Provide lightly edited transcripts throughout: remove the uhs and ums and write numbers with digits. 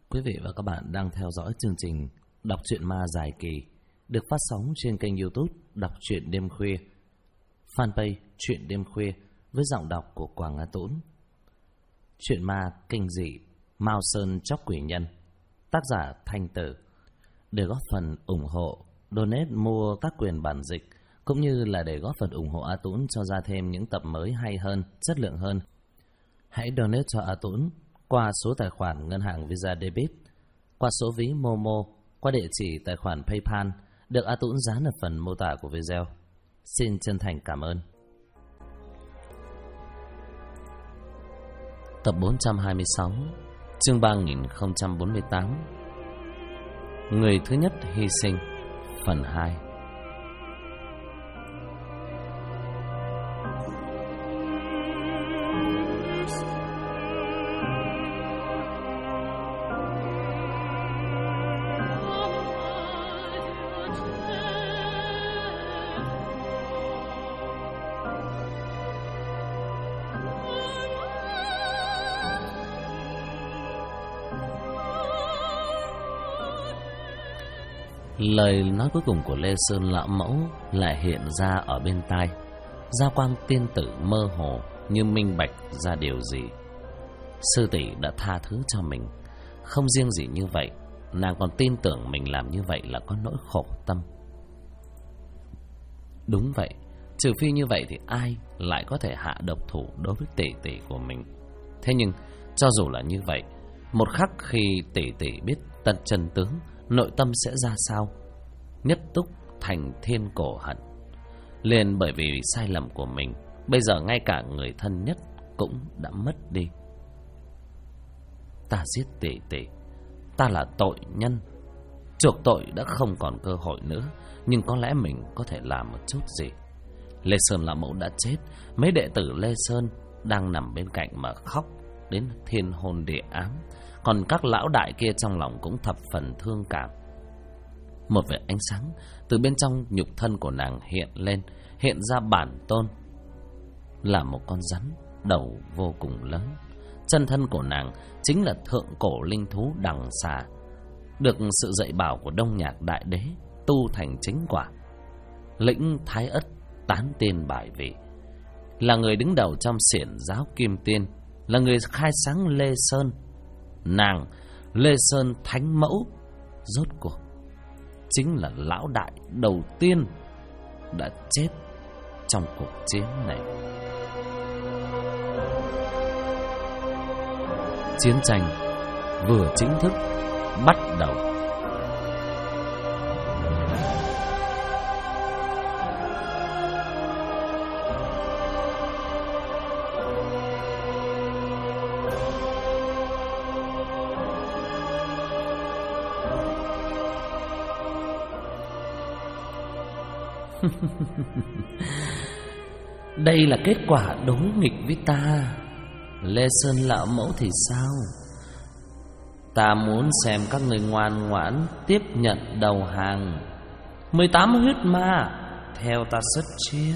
Quý vị và các bạn đang theo dõi chương trình Đọc truyện ma dài kỳ được phát sóng trên kênh YouTube Đọc truyện đêm khuya, fanpage Truyện đêm khuya với giọng đọc của Quảng Á Tũng. Truyện ma kinh dị Mao Sơn Chóc Quỷ Nhân, tác giả Thanh Tử. Để góp phần ủng hộ, donate mua tác quyền bản dịch cũng như là để góp phần ủng hộ A Tũng cho ra thêm những tập mới hay hơn, chất lượng hơn, hãy donate cho A Tũng qua số tài khoản ngân hàng Visa Debit, qua số ví Momo, qua địa chỉ tài khoản PayPal được A Tũng dán ở phần mô tả của video. Xin chân thành cảm ơn. Tập 426, chương 3048, Người thứ nhất hy sinh, phần 2. Lời nói cuối cùng của Lê Sơn lão mẫu lại hiện ra ở bên tai. Gia quang tiên tử mơ hồ như minh bạch ra điều gì. Sư tỷ đã tha thứ cho mình. Không riêng gì như vậy, nàng còn tin tưởng mình làm như vậy là có nỗi khổ tâm. Đúng vậy, trừ phi như vậy thì ai lại có thể hạ độc thủ đối với tỷ tỷ của mình. Thế nhưng cho dù là như vậy, một khắc khi tỷ tỷ biết tận chân tướng, nội tâm sẽ ra sao? Nhất túc thành thiên cổ hận. Liền bởi vì sai lầm của mình, bây giờ ngay cả người thân nhất cũng đã mất đi. Ta giết tỷ tỷ, ta là tội nhân, chuộc tội đã không còn cơ hội nữa. Nhưng có lẽ mình có thể làm một chút gì. Lê Sơn là mẫu đã chết, mấy đệ tử Lê Sơn đang nằm bên cạnh mà khóc đến thiên hôn địa ám. Còn các lão đại kia trong lòng cũng thập phần thương cảm. Một vệt ánh sáng từ bên trong nhục thân của nàng hiện lên, hiện ra bản tôn là một con rắn đầu vô cùng lớn. Chân thân của nàng chính là thượng cổ linh thú đằng xà, được sự dạy bảo của Đông Nhạc Đại Đế tu thành chính quả. Lĩnh Thái Ất tán tiên bài vị, là người đứng đầu trong xiển giáo Kim Tiên, là người khai sáng Lê Sơn. Nàng Lê Sơn Thánh Mẫu rốt cuộc chính là lão đại đầu tiên đã chết trong cuộc chiến này. Chiến tranh vừa chính thức bắt đầu. Đây là kết quả đối nghịch với ta. Lê Sơn lão mẫu thì sao? Ta muốn xem các người ngoan ngoãn tiếp nhận đầu hàng. 18 huyết ma theo ta xuất chiến.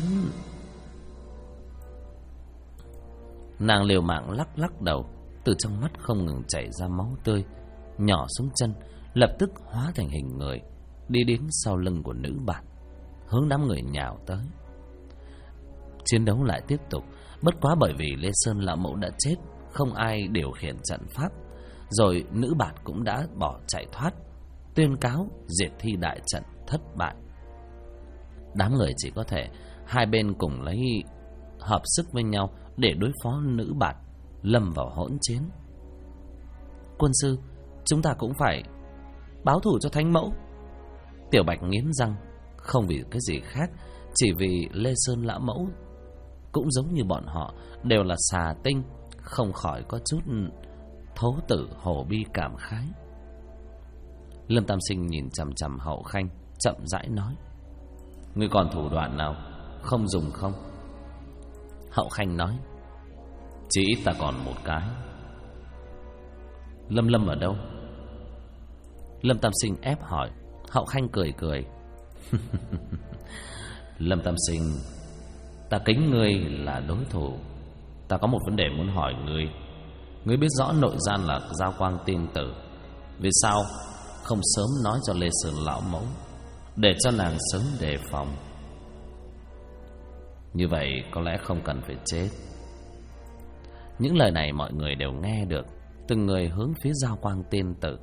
Nàng liều mạng lắc lắc đầu, từ trong mắt không ngừng chảy ra máu tươi, nhỏ xuống chân, lập tức hóa thành hình người, đi đến sau lưng của nữ bản, hướng đám người nhào tới. Chiến đấu lại tiếp tục. Bất quá bởi vì Lê Sơn lão mẫu đã chết, không ai điều khiển trận pháp, rồi nữ bản cũng đã bỏ chạy thoát, tuyên cáo diệt thi đại trận thất bại. Đám người chỉ có thể hai bên cùng lấy hợp sức với nhau để đối phó nữ bản, lâm vào hỗn chiến. Quân sư, chúng ta cũng phải báo thù cho Thánh Mẫu. Tiểu Bạch nghiến răng, không vì cái gì khác, chỉ vì Lê Sơn lão mẫu cũng giống như bọn họ, đều là xà tinh, không khỏi có chút thấu tử hổ bi cảm khái. Lâm Tam Sinh nhìn chằm chằm Hậu Khanh, chậm rãi nói: Ngươi còn thủ đoạn nào không dùng không? Hậu Khanh nói: Chỉ ít ta còn một cái. Lâm Lâm ở đâu? Lâm Tam Sinh ép hỏi. Hậu Khanh cười cười. Lâm Tam Sinh, ta kính ngươi là đối thủ. Ta có một vấn đề muốn hỏi ngươi. Ngươi biết rõ nội gian là Giao Quang tiên tử Vì sao không sớm nói cho Lê Sơn lão mẫu, để cho nàng sớm đề phòng? Như vậy có lẽ không cần phải chết. Những lời này mọi người đều nghe được, từng người hướng phía Giao Quang Tiên Tử.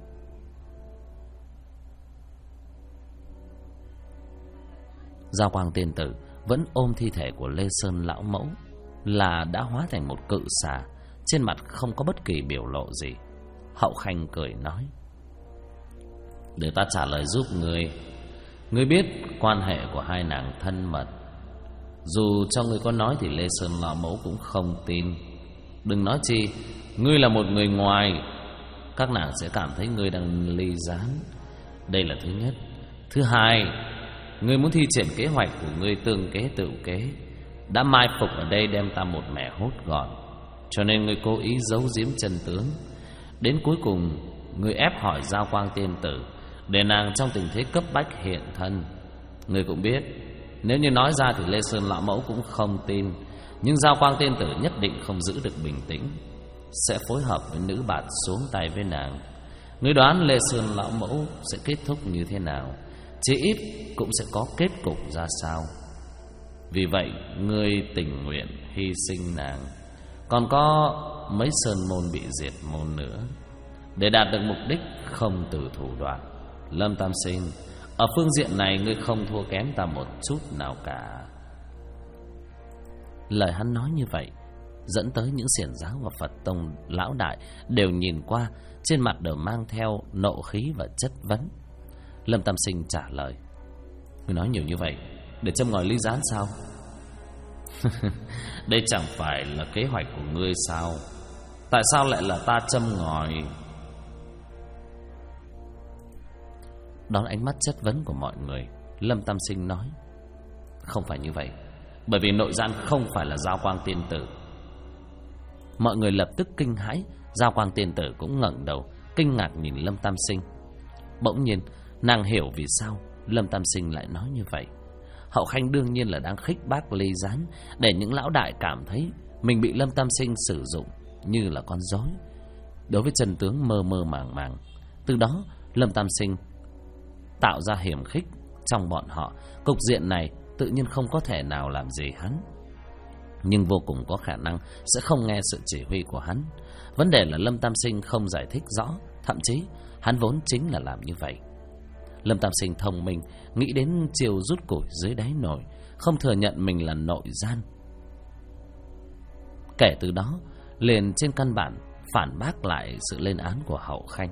Giao Quang Tiên Tử vẫn ôm thi thể của Lê Sơn lão mẫu, là đã hóa thành một cự xà, trên mặt không có bất kỳ biểu lộ gì. Hậu Khanh cười nói: để ta trả lời giúp ngươi. Ngươi biết quan hệ của hai nàng thân mật, dù cho ngươi có nói thì Lê Sơn lão mẫu cũng không tin. Đừng nói chi ngươi là một người ngoài, các nàng sẽ cảm thấy ngươi đang ly gián. Đây là thứ nhất. Thứ hai, ngươi muốn thi triển kế hoạch của ngươi tương kế tự kế, đã mai phục ở đây đem ta một mẻ hốt gọn, cho nên ngươi cố ý giấu giếm chân tướng. Đến cuối cùng ngươi ép hỏi Giao Quang Tiên Tử để nàng trong tình thế cấp bách hiện thân. Ngươi cũng biết nếu như nói ra thì Lê Sơn lão mẫu cũng không tin, nhưng Giao Quang Tiên Tử nhất định không giữ được bình tĩnh, sẽ phối hợp với nữ bạt xuống tay với nàng. Ngươi đoán Lê Sơn lão mẫu sẽ kết thúc như thế nào? Chỉ ít cũng sẽ có kết cục ra sao. Vì vậy ngươi tình nguyện hy sinh nàng, còn có mấy sơn môn bị diệt môn nữa, để đạt được mục đích không từ thủ đoạn. Lâm Tam Sinh, ở phương diện này ngươi không thua kém ta một chút nào cả. Lời hắn nói như vậy dẫn tới những xiển giáo và Phật tông lão đại đều nhìn qua, trên mặt đều mang theo nộ khí và chất vấn. Lâm Tam Sinh trả lời: ngươi nói nhiều như vậy để châm ngòi ly gián sao? Đây chẳng phải là kế hoạch của ngươi sao? Tại sao lại là ta châm ngòi? Đón ánh mắt chất vấn của mọi người, Lâm Tam Sinh nói: không phải như vậy, bởi vì nội gian không phải là Giao Quang Tiên Tử. Mọi người lập tức kinh hãi. Giao Quang Tiên Tử cũng ngẩng đầu kinh ngạc nhìn Lâm Tam Sinh. Bỗng nhiên nàng hiểu vì sao Lâm Tam Sinh lại nói như vậy. Hậu Khanh đương nhiên là đang khích bác ly gián, để những lão đại cảm thấy mình bị Lâm Tam Sinh sử dụng như là con rối, đối với chân tướng mơ mơ màng màng. Từ đó Lâm Tam Sinh tạo ra hiểm khích trong bọn họ. Cục diện này tự nhiên không có thể nào làm gì hắn, nhưng vô cùng có khả năng sẽ không nghe sự chỉ huy của hắn. Vấn đề là Lâm Tam Sinh không giải thích rõ, thậm chí hắn vốn chính là làm như vậy. Lâm Tam Sinh thông minh, nghĩ đến chiều rút củi dưới đáy nồi, không thừa nhận mình là nội gian. Kể từ đó liền trên căn bản phản bác lại sự lên án của Hậu Khanh.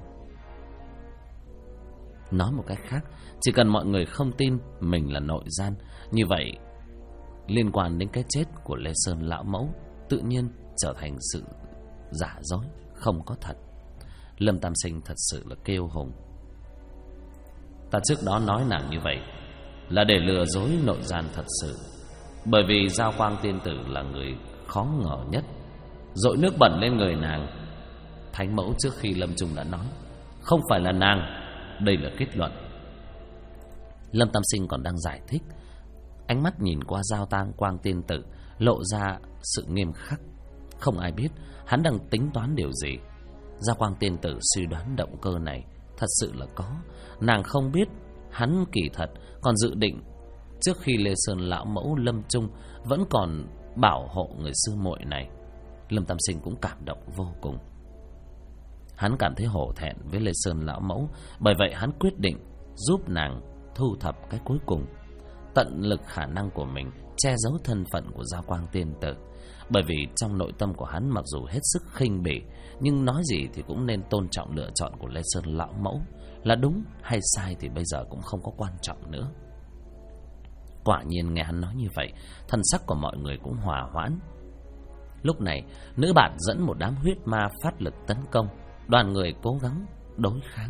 Nói một cách khác, chỉ cần mọi người không tin mình là nội gian, như vậy liên quan đến cái chết của Lê Sơn lão mẫu tự nhiên trở thành sự giả dối, không có thật. Lâm Tam Sinh thật sự là kiêu hùng. Ta trước đó nói nàng như vậy là để lừa dối nội gian thật sự, bởi vì Giao Quang Tiên Tử là người khó ngờ nhất. Dội nước bẩn lên người nàng, Thánh Mẫu trước khi lâm chung đã nói không phải là nàng, đây là kết luận. Lâm Tam Sinh còn đang giải thích, ánh mắt nhìn qua Giao Quang Tiên Tử lộ ra sự nghiêm khắc. Không ai biết hắn đang tính toán điều gì. Giao Quang Tiên Tử suy đoán động cơ này thật sự là có. Nàng không biết hắn kỳ thật còn dự định trước khi Lê Sơn lão mẫu lâm chung vẫn còn bảo hộ người sư muội này. Lâm Tam Sinh cũng cảm động vô cùng. Hắn cảm thấy hổ thẹn với Lê Sơn lão mẫu, bởi vậy hắn quyết định giúp nàng thu thập cái cuối cùng, tận lực khả năng của mình che giấu thân phận của Giao Quang Tiên Tử. Bởi vì trong nội tâm của hắn mặc dù hết sức khinh bỉ, nhưng nói gì thì cũng nên tôn trọng lựa chọn của Lê Sơn lão mẫu. Là đúng hay sai thì bây giờ cũng không có quan trọng nữa. Quả nhiên nghe hắn nói như vậy, thần sắc của mọi người cũng hòa hoãn. Lúc này nữ bạt dẫn một đám huyết ma phát lực tấn công, đoàn người cố gắng đối kháng.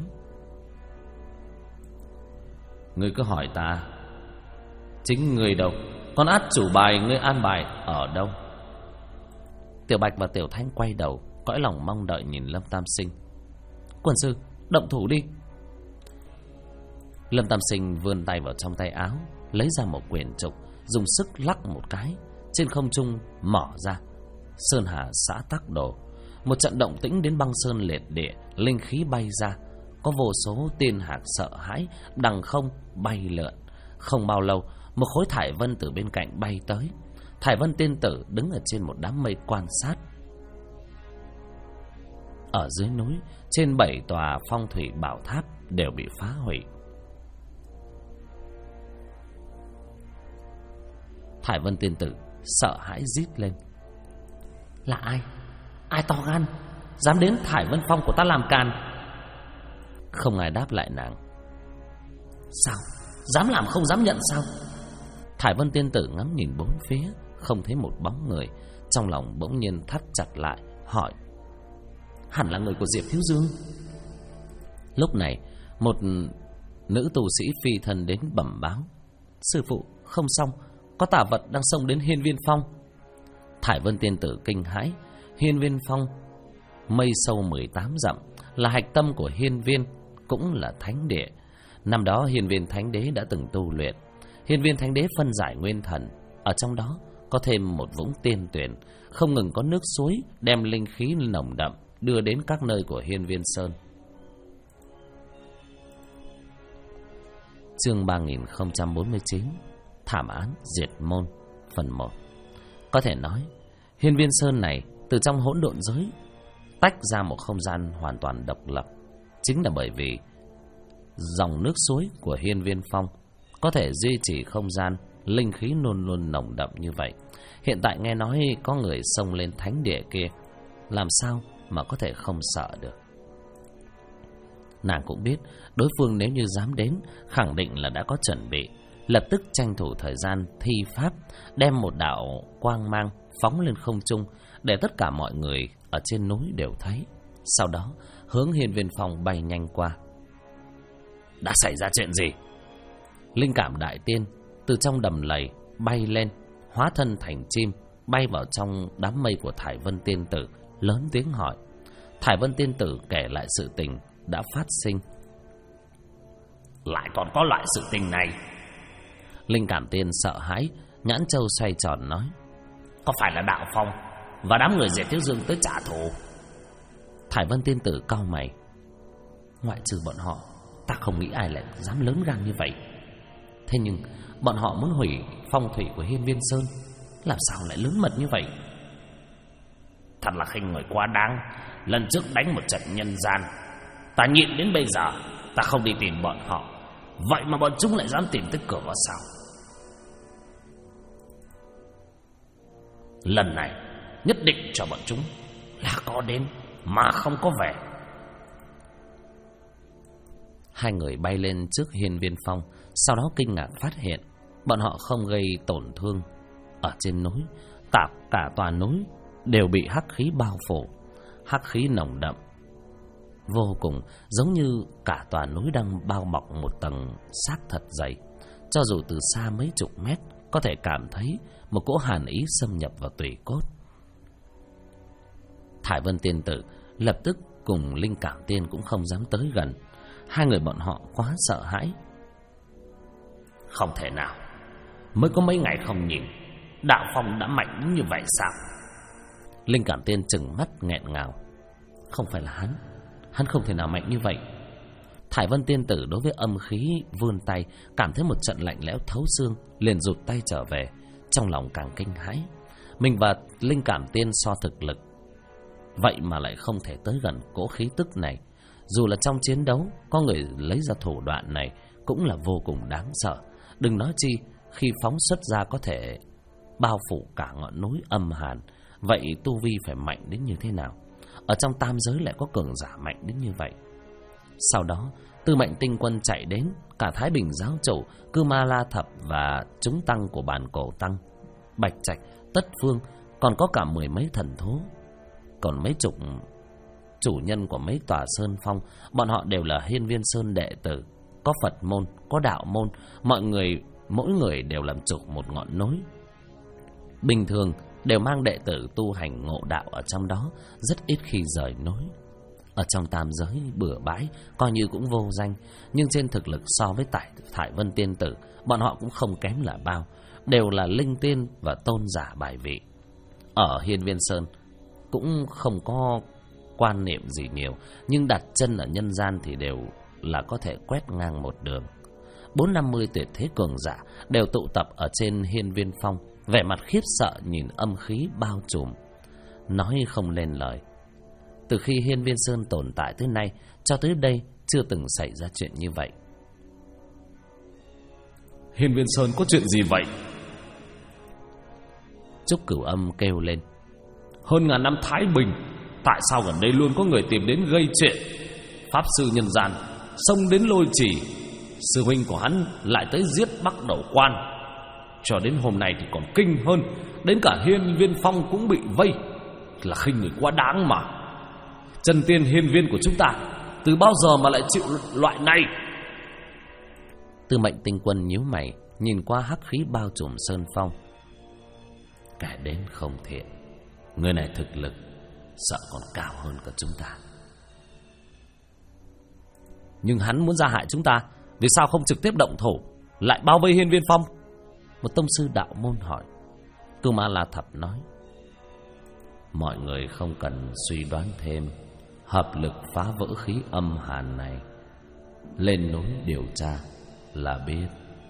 Ngươi cứ hỏi ta, chính ngươi đâu? Con át chủ bài ngươi an bài ở đâu? Tiểu Bạch và Tiểu Thanh quay đầu, cõi lòng mong đợi nhìn Lâm Tam Sinh. Quần sư, động thủ đi. Lâm Tam Sinh vươn tay vào trong tay áo, lấy ra một quyển trục, dùng sức lắc một cái, trên không trung mở ra. Sơn hà xã tắc đồ. Một trận động tĩnh đến băng sơn liệt địa, linh khí bay ra, có vô số tiên hạc sợ hãi đằng không bay lượn. Không bao lâu, một khối thải vân từ bên cạnh bay tới. Thải vân tiên tử đứng ở trên một đám mây quan sát. Ở dưới núi, trên 7 tòa phong thủy bảo tháp đều bị phá hủy. Thải vân tiên tử sợ hãi rít lên: là ai? Ai to gan dám đến Thải Vân Phong của ta làm càn? Không ai đáp lại nàng. Sao? Dám làm không dám nhận sao? Thải Vân tiên tử ngắm nhìn bốn phía, không thấy một bóng người. Trong lòng bỗng nhiên thắt chặt lại, hỏi: hẳn là người của Diệp Thiếu Dương. Lúc này, một nữ tu sĩ phi thân đến bẩm báo: sư phụ, không xong, có tà vật đang xông đến Hiên Viên Phong. Thải Vân tiên tử kinh hãi. Hiên Viên Phong mây sâu 18 dặm, là hạch tâm của Hiên Viên, cũng là thánh địa. Năm đó Hiên Viên Thánh Đế đã từng tu luyện. Hiên Viên Thánh Đế phân giải nguyên thần, ở trong đó có thêm một vũng tiên tuyển, không ngừng có nước suối đem linh khí nồng đậm đưa đến các nơi của Hiên Viên Sơn. Chương 3049: Thảm án diệt môn, phần 1. Có thể nói, Hiên Viên Sơn này từ trong hỗn độn giới tách ra một không gian hoàn toàn độc lập. Chính là bởi vì dòng nước suối của Hiên Viên Phong có thể duy trì không gian, linh khí luôn luôn nồng đậm như vậy. Hiện tại nghe nói có người xông lên thánh địa kia, làm sao mà có thể không sợ được. Nàng cũng biết đối phương nếu như dám đến, khẳng định là đã có chuẩn bị. Lập tức tranh thủ thời gian thi pháp, đem một đạo quang mang phóng lên không trung để tất cả mọi người ở trên núi đều thấy. Sau đó hướng Hiên Viên Phong bay nhanh qua. Đã xảy ra chuyện gì? Linh cảm đại tiên từ trong đầm lầy bay lên, hóa thân thành chim, bay vào trong đám mây của Thải Vân tiên tử, lớn tiếng hỏi. Thải Vân tiên tử kể lại sự tình đã phát sinh. Lại còn có loại sự tình này? Linh cảm tiên sợ hãi, nhãn châu xoay tròn nói: có phải là Đạo Phong và đám người Diệp Thiếu Dương tới trả thù? Thải Vân tiên tử cau mày: ngoại trừ bọn họ, ta không nghĩ ai lại dám lớn gan như vậy. Thế nhưng bọn họ muốn hủy phong thủy của Hiên Viên Sơn, làm sao lại lớn mật như vậy? Thật là khinh người quá đáng. Lần trước đánh một trận nhân gian, ta nhịn đến bây giờ, ta không đi tìm bọn họ, vậy mà bọn chúng lại dám tìm tới cửa vào sao? Lần này nhất định cho bọn chúng là có đến mà không có về. Hai người bay lên trước Hiên Viên Phong, sau đó kinh ngạc phát hiện bọn họ không gây tổn thương. Ở trên núi, cả tòa núi đều bị hắc khí bao phủ. Hắc khí nồng đậm vô cùng, giống như cả tòa núi đang bao bọc một tầng xác thật dày. Cho dù từ xa mấy chục mét, có thể cảm thấy một cỗ hàn ý xâm nhập vào tủy cốt. Thải Vân tiên tử lập tức cùng Linh cảm tiên cũng không dám tới gần. Hai người bọn họ quá sợ hãi. Không thể nào, mới có mấy ngày không nhìn, Đạo Phong đã mạnh đến như vậy sao? Linh cảm tiên trừng mắt nghẹn ngào. Không phải là hắn không thể nào mạnh như vậy. Thải Vân tiên tử đối với âm khí vươn tay, cảm thấy một trận lạnh lẽo thấu xương, liền rụt tay trở về. Trong lòng càng kinh hãi. Mình và Linh cảm tiên so thực lực, vậy mà lại không thể tới gần cỗ khí tức này. Dù là trong chiến đấu, có người lấy ra thủ đoạn này cũng là vô cùng đáng sợ. Đừng nói chi khi phóng xuất ra có thể bao phủ cả ngọn núi âm hàn. Vậy tu vi phải mạnh đến như thế nào? Ở trong tam giới lại có cường giả mạnh đến như vậy. Sau đó Tư Mệnh Tinh Quân chạy đến, cả Thái Bình giáo chủ, Cư Ma La Thập và chúng tăng của Bàn Cổ Tăng, Bạch Trạch, Tất Phương, còn có cả 10 mấy thần thú, còn mấy chục chủ nhân của mấy tòa sơn phong. Bọn họ đều là Hiên Viên Sơn đệ tử, có Phật môn, có đạo môn, mỗi người đều làm chủ một ngọn núi. Bình thường đều mang đệ tử tu hành ngộ đạo ở trong đó, rất ít khi rời núi. Ở trong tam giới bừa bãi, coi như cũng vô danh, nhưng trên thực lực so với Thải Vân tiên tử, bọn họ cũng không kém là bao, đều là linh tiên và tôn giả bài vị. Ở Hiên Viên Sơn cũng không có quan niệm gì nhiều, nhưng đặt chân ở nhân gian thì đều là có thể quét ngang một đường. 40-50 tuyệt thế cường giả đều tụ tập ở trên Hiên Viên Phong, vẻ mặt khiếp sợ nhìn âm khí bao trùm, nói không lên lời. Từ khi Hiên Viên Sơn tồn tại tới nay, cho tới đây chưa từng xảy ra chuyện như vậy. Hiên Viên Sơn có chuyện gì vậy? Trúc Cửu Âm kêu lên. Hơn ngàn năm thái bình, tại sao gần đây luôn có người tìm đến gây chuyện? Pháp sư nhân gian xông đến Lôi Trì, sư huynh của hắn lại tới giết Bắc Đầu Quan. Cho đến hôm nay thì còn kinh hơn, đến cả Hiên Viên Phong cũng bị vây. Là khinh người quá đáng mà. Chân tiên hiên viên của chúng ta từ bao giờ mà lại chịu loại này? Tư Mệnh Tinh Quân nhíu mày, nhìn qua hắc khí bao trùm sơn phong. Kẻ đến không thiện, người này thực lực sợ còn cao hơn cả chúng ta. Nhưng hắn muốn ra hại chúng ta, vì sao không trực tiếp động thủ, lại bao vây Hiên Viên Phong? Một tông sư đạo môn hỏi. Cưu Ma La Thập nói. Mọi người không cần suy đoán thêm, hợp lực phá vỡ khí âm hàn này, lên núi điều tra là biết.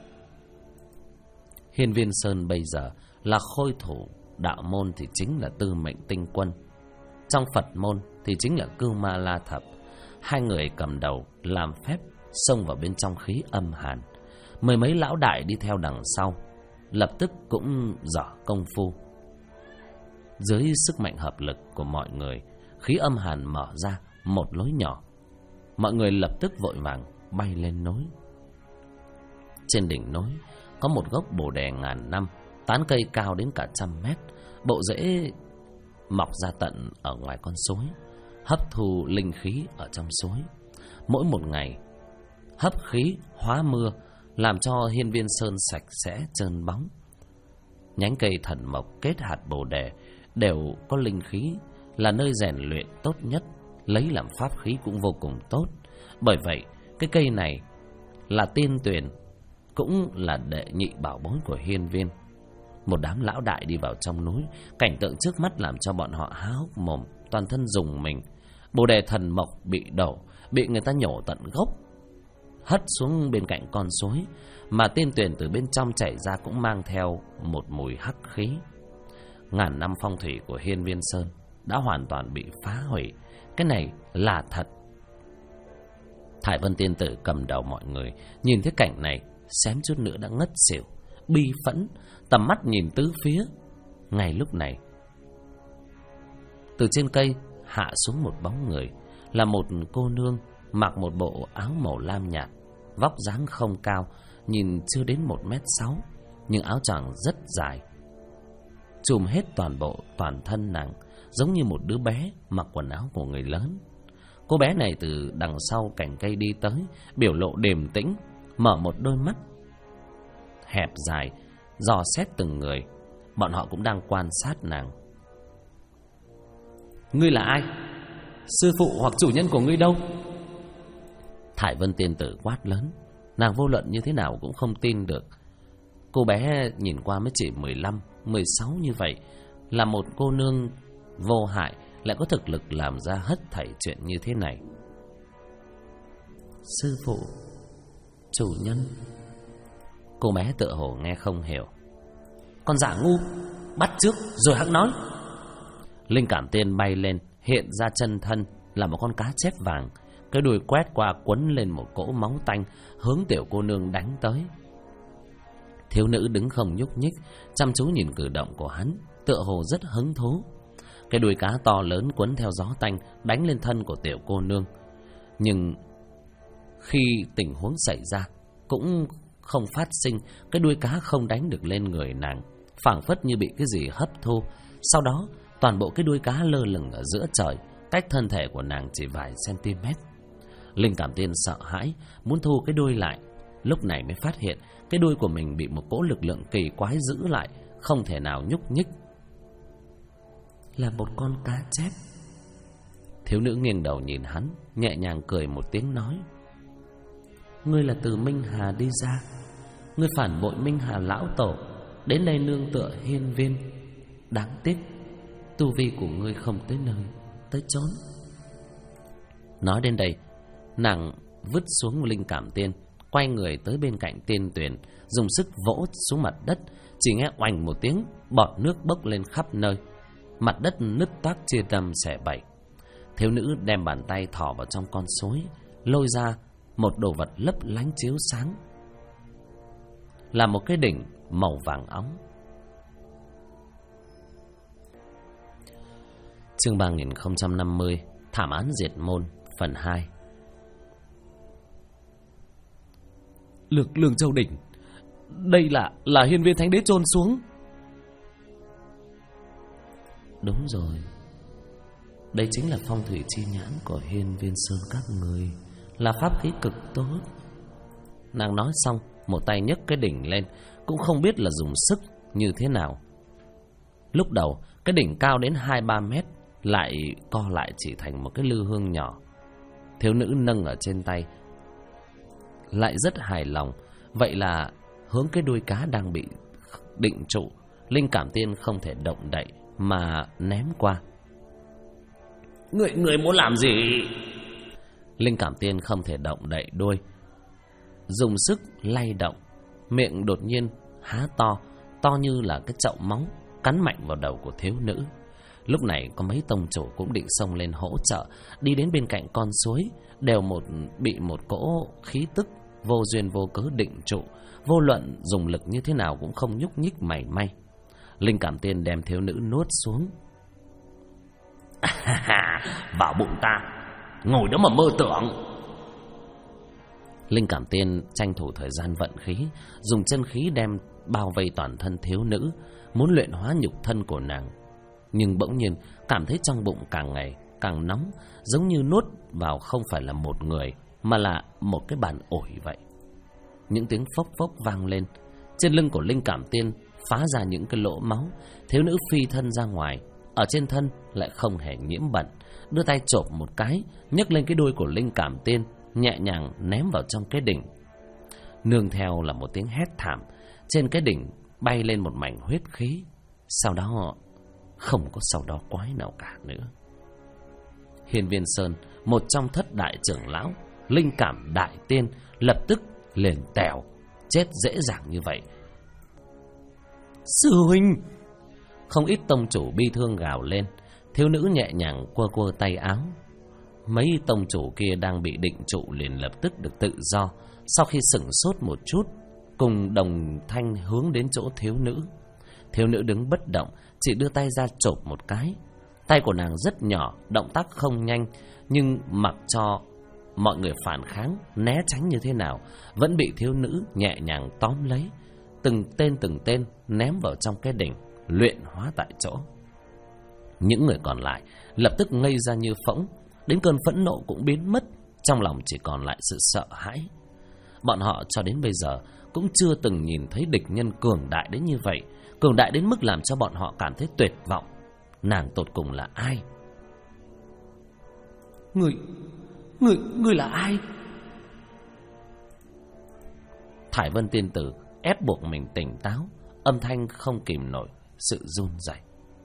Hiên Viên Sơn bây giờ là khôi thủ, đạo môn thì chính là Tư Mệnh Tinh Quân, trong Phật môn thì chính là Cưu Ma La Thập. Hai người cầm đầu làm phép xông vào bên trong khí âm hàn. Mười mấy lão đại đi theo đằng sau, lập tức cũng dở công phu. Dưới sức mạnh hợp lực của mọi người, khí âm hàn mở ra một lối nhỏ. Mọi người lập tức vội vàng bay lên núi. Trên đỉnh núi có một gốc bồ đề ngàn năm, tán cây cao đến cả 100 mét, bộ rễ mọc ra tận ở ngoài con suối, hấp thu linh khí ở trong suối. Mỗi một ngày hấp khí hóa mưa, làm cho Hiên Viên Sơn sạch sẽ trơn bóng. Nhánh cây thần mộc kết hạt bồ đề đều có linh khí, là nơi rèn luyện tốt nhất, lấy làm pháp khí cũng vô cùng tốt. Bởi vậy cái cây này là tiên tuyển, cũng là đệ nhị bảo bối của Hiên Viên. Một đám lão đại đi vào trong núi, cảnh tượng trước mắt làm cho bọn họ há hốc mồm, toàn thân rùng mình. Bồ đề thần mộc bị đổ, bị người ta nhổ tận gốc, hất xuống bên cạnh con suối, mà tiên tuyển từ bên trong chảy ra cũng mang theo một mùi hắc khí. Ngàn năm phong thủy của Hiên Viên Sơn đã hoàn toàn bị phá hủy. Cái này là thật. Thải Vân tiên tử cầm đầu mọi người, nhìn thấy cảnh này xém chút nữa đã ngất xỉu, bi phẫn, tầm mắt nhìn tứ phía. Ngay lúc này, từ trên cây hạ xuống một bóng người, là một cô nương mặc một bộ áo màu lam nhạt, vóc dáng không cao, nhìn chưa đến 1m6, nhưng áo choàng rất dài, trùm hết toàn thân nàng, giống như một đứa bé mặc quần áo của người lớn. Cô bé này từ đằng sau cành cây đi tới, biểu lộ điềm tĩnh, mở một đôi mắt hẹp dài, dò xét từng người. Bọn họ cũng đang quan sát nàng. Ngươi là ai? Sư phụ hoặc chủ nhân của ngươi đâu? Thải Vân tiên tử quát lớn. Nàng vô luận như thế nào cũng không tin được. Cô bé nhìn qua mới chỉ 15, 16 như vậy, là một cô nương vô hại, lại có thực lực làm ra hết thảy chuyện như thế này. Sư phụ, chủ nhân. Cô bé tựa hồ nghe không hiểu. Con giả ngu, bắt trước rồi hẵng nói. Linh cảm tiên bay lên, hiện ra chân thân là một con cá chép vàng. Cái đuôi quét qua quấn lên một cỗ máu tanh, hướng tiểu cô nương đánh tới. Thiếu nữ đứng không nhúc nhích, chăm chú nhìn cử động của hắn, tựa hồ rất hứng thú. Cái đuôi cá to lớn quấn theo gió tanh đánh lên thân của tiểu cô nương. Nhưng khi tình huống xảy ra cũng không phát sinh, cái đuôi cá không đánh được lên người nàng, phảng phất như bị cái gì hấp thu. Sau đó toàn bộ cái đuôi cá lơ lửng ở giữa trời, cách thân thể của nàng chỉ vài cm. Linh cảm tiên sợ hãi, muốn thu cái đuôi lại, lúc này mới phát hiện cái đuôi của mình bị một cỗ lực lượng kỳ quái giữ lại, không thể nào nhúc nhích. Là một con cá chép. Thiếu nữ nghiêng đầu nhìn hắn, nhẹ nhàng cười một tiếng nói: Ngươi là từ Minh Hà đi ra, ngươi phản bội Minh Hà lão tổ, đến đây nương tựa Hiên Viên. Đáng tiếc tu vi của ngươi không tới nơi tới chốn. Nói đến đây, nàng vứt xuống linh cảm tiên, quay người tới bên cạnh tiên tuyền, dùng sức vỗ xuống mặt đất. Chỉ nghe oành một tiếng, bọt nước bốc lên khắp nơi, mặt đất nứt toác chia năm xẻ bảy. Thiếu nữ đem bàn tay thò vào trong con suối, lôi ra một đồ vật lấp lánh chiếu sáng, là một cái đỉnh màu vàng óng. Chương 3050, Thảm án diệt môn, phần 2. Lương Châu đỉnh, đây là hiên viên thánh đế chôn xuống. Đúng rồi, đây chính là phong thủy chi nhãn của hiên viên sơn các người, là pháp khí cực tốt. Nàng nói xong, một tay nhấc cái đỉnh lên, cũng không biết là dùng sức như thế nào. Lúc đầu cái đỉnh cao đến 2-3 mét, lại co lại chỉ thành một cái lư hương nhỏ. Thiếu nữ nâng ở trên tay, lại rất hài lòng. Vậy là hướng cái đuôi cá đang bị định trụ, linh cảm tiên không thể động đậy mà ném qua. Người muốn làm gì? Linh cảm tiên không thể động đậy đuôi, dùng sức lay động, miệng đột nhiên há to như là cái chậu máu, cắn mạnh vào đầu của thiếu nữ. Lúc này có mấy tông chủ cũng định xông lên hỗ trợ, đi đến bên cạnh con suối, đều bị một cỗ khí tức vô duyên vô cớ định trụ, vô luận dùng lực như thế nào cũng không nhúc nhích mảy may. Linh cảm tiên đem thiếu nữ nuốt xuống. Vào bụng ta, ngồi đó mà mơ tưởng. Linh cảm tiên tranh thủ thời gian vận khí, dùng chân khí đem bao vây toàn thân thiếu nữ, muốn luyện hóa nhục thân của nàng. Nhưng bỗng nhiên cảm thấy trong bụng càng ngày càng nóng, giống như nuốt vào không phải là một người, mà là một cái bàn ổi vậy. Những tiếng phốc phốc vang lên, trên lưng của linh cảm tiên phá ra những cái lỗ máu. Thiếu nữ phi thân ra ngoài, ở trên thân lại không hề nhiễm bẩn, đưa tay chộp một cái, nhấc lên cái đuôi của linh cảm tiên, nhẹ nhàng ném vào trong cái đỉnh. Nương theo là một tiếng hét thảm, trên cái đỉnh bay lên một mảnh huyết khí. Sau đó không có sau đó quái nào cả nữa. Hiên viên Sơn, một trong thất đại trưởng lão, linh cảm đại tiên, lập tức liền tèo, chết dễ dàng như vậy. Sư huynh! Không ít tông chủ bi thương gào lên. Thiếu nữ nhẹ nhàng quơ quơ tay áo. Mấy tông chủ kia đang bị định trụ liền lập tức được tự do. Sau khi sửng sốt một chút, cùng đồng thanh hướng đến chỗ thiếu nữ. Thiếu nữ đứng bất động, chỉ đưa tay ra chộp một cái. Tay của nàng rất nhỏ, động tác không nhanh, nhưng mặc cho mọi người phản kháng, né tránh như thế nào, vẫn bị thiếu nữ nhẹ nhàng tóm lấy, từng tên ném vào trong cái đỉnh, luyện hóa tại chỗ. Những người còn lại lập tức ngây ra như phỗng, đến cơn phẫn nộ cũng biến mất, trong lòng chỉ còn lại sự sợ hãi. Bọn họ cho đến bây giờ cũng chưa từng nhìn thấy địch nhân cường đại đến như vậy, cường đại đến mức làm cho bọn họ cảm thấy tuyệt vọng. Nàng tột cùng là ai? Người là ai? Thải Vân tiên tử ép buộc mình tỉnh táo, âm thanh không kìm nổi sự run rẩy.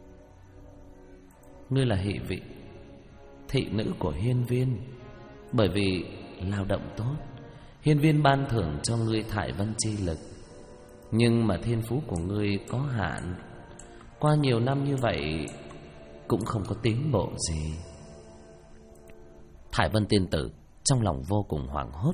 Ngươi là Hị Vị, thị nữ của hiên viên. Bởi vì lao động tốt, hiên viên ban thưởng cho ngươi Thải Vân chi lực. Nhưng mà thiên phú của ngươi có hạn, qua nhiều năm như vậy cũng không có tiến bộ gì. Thải Vân tiên tử trong lòng vô cùng hoảng hốt.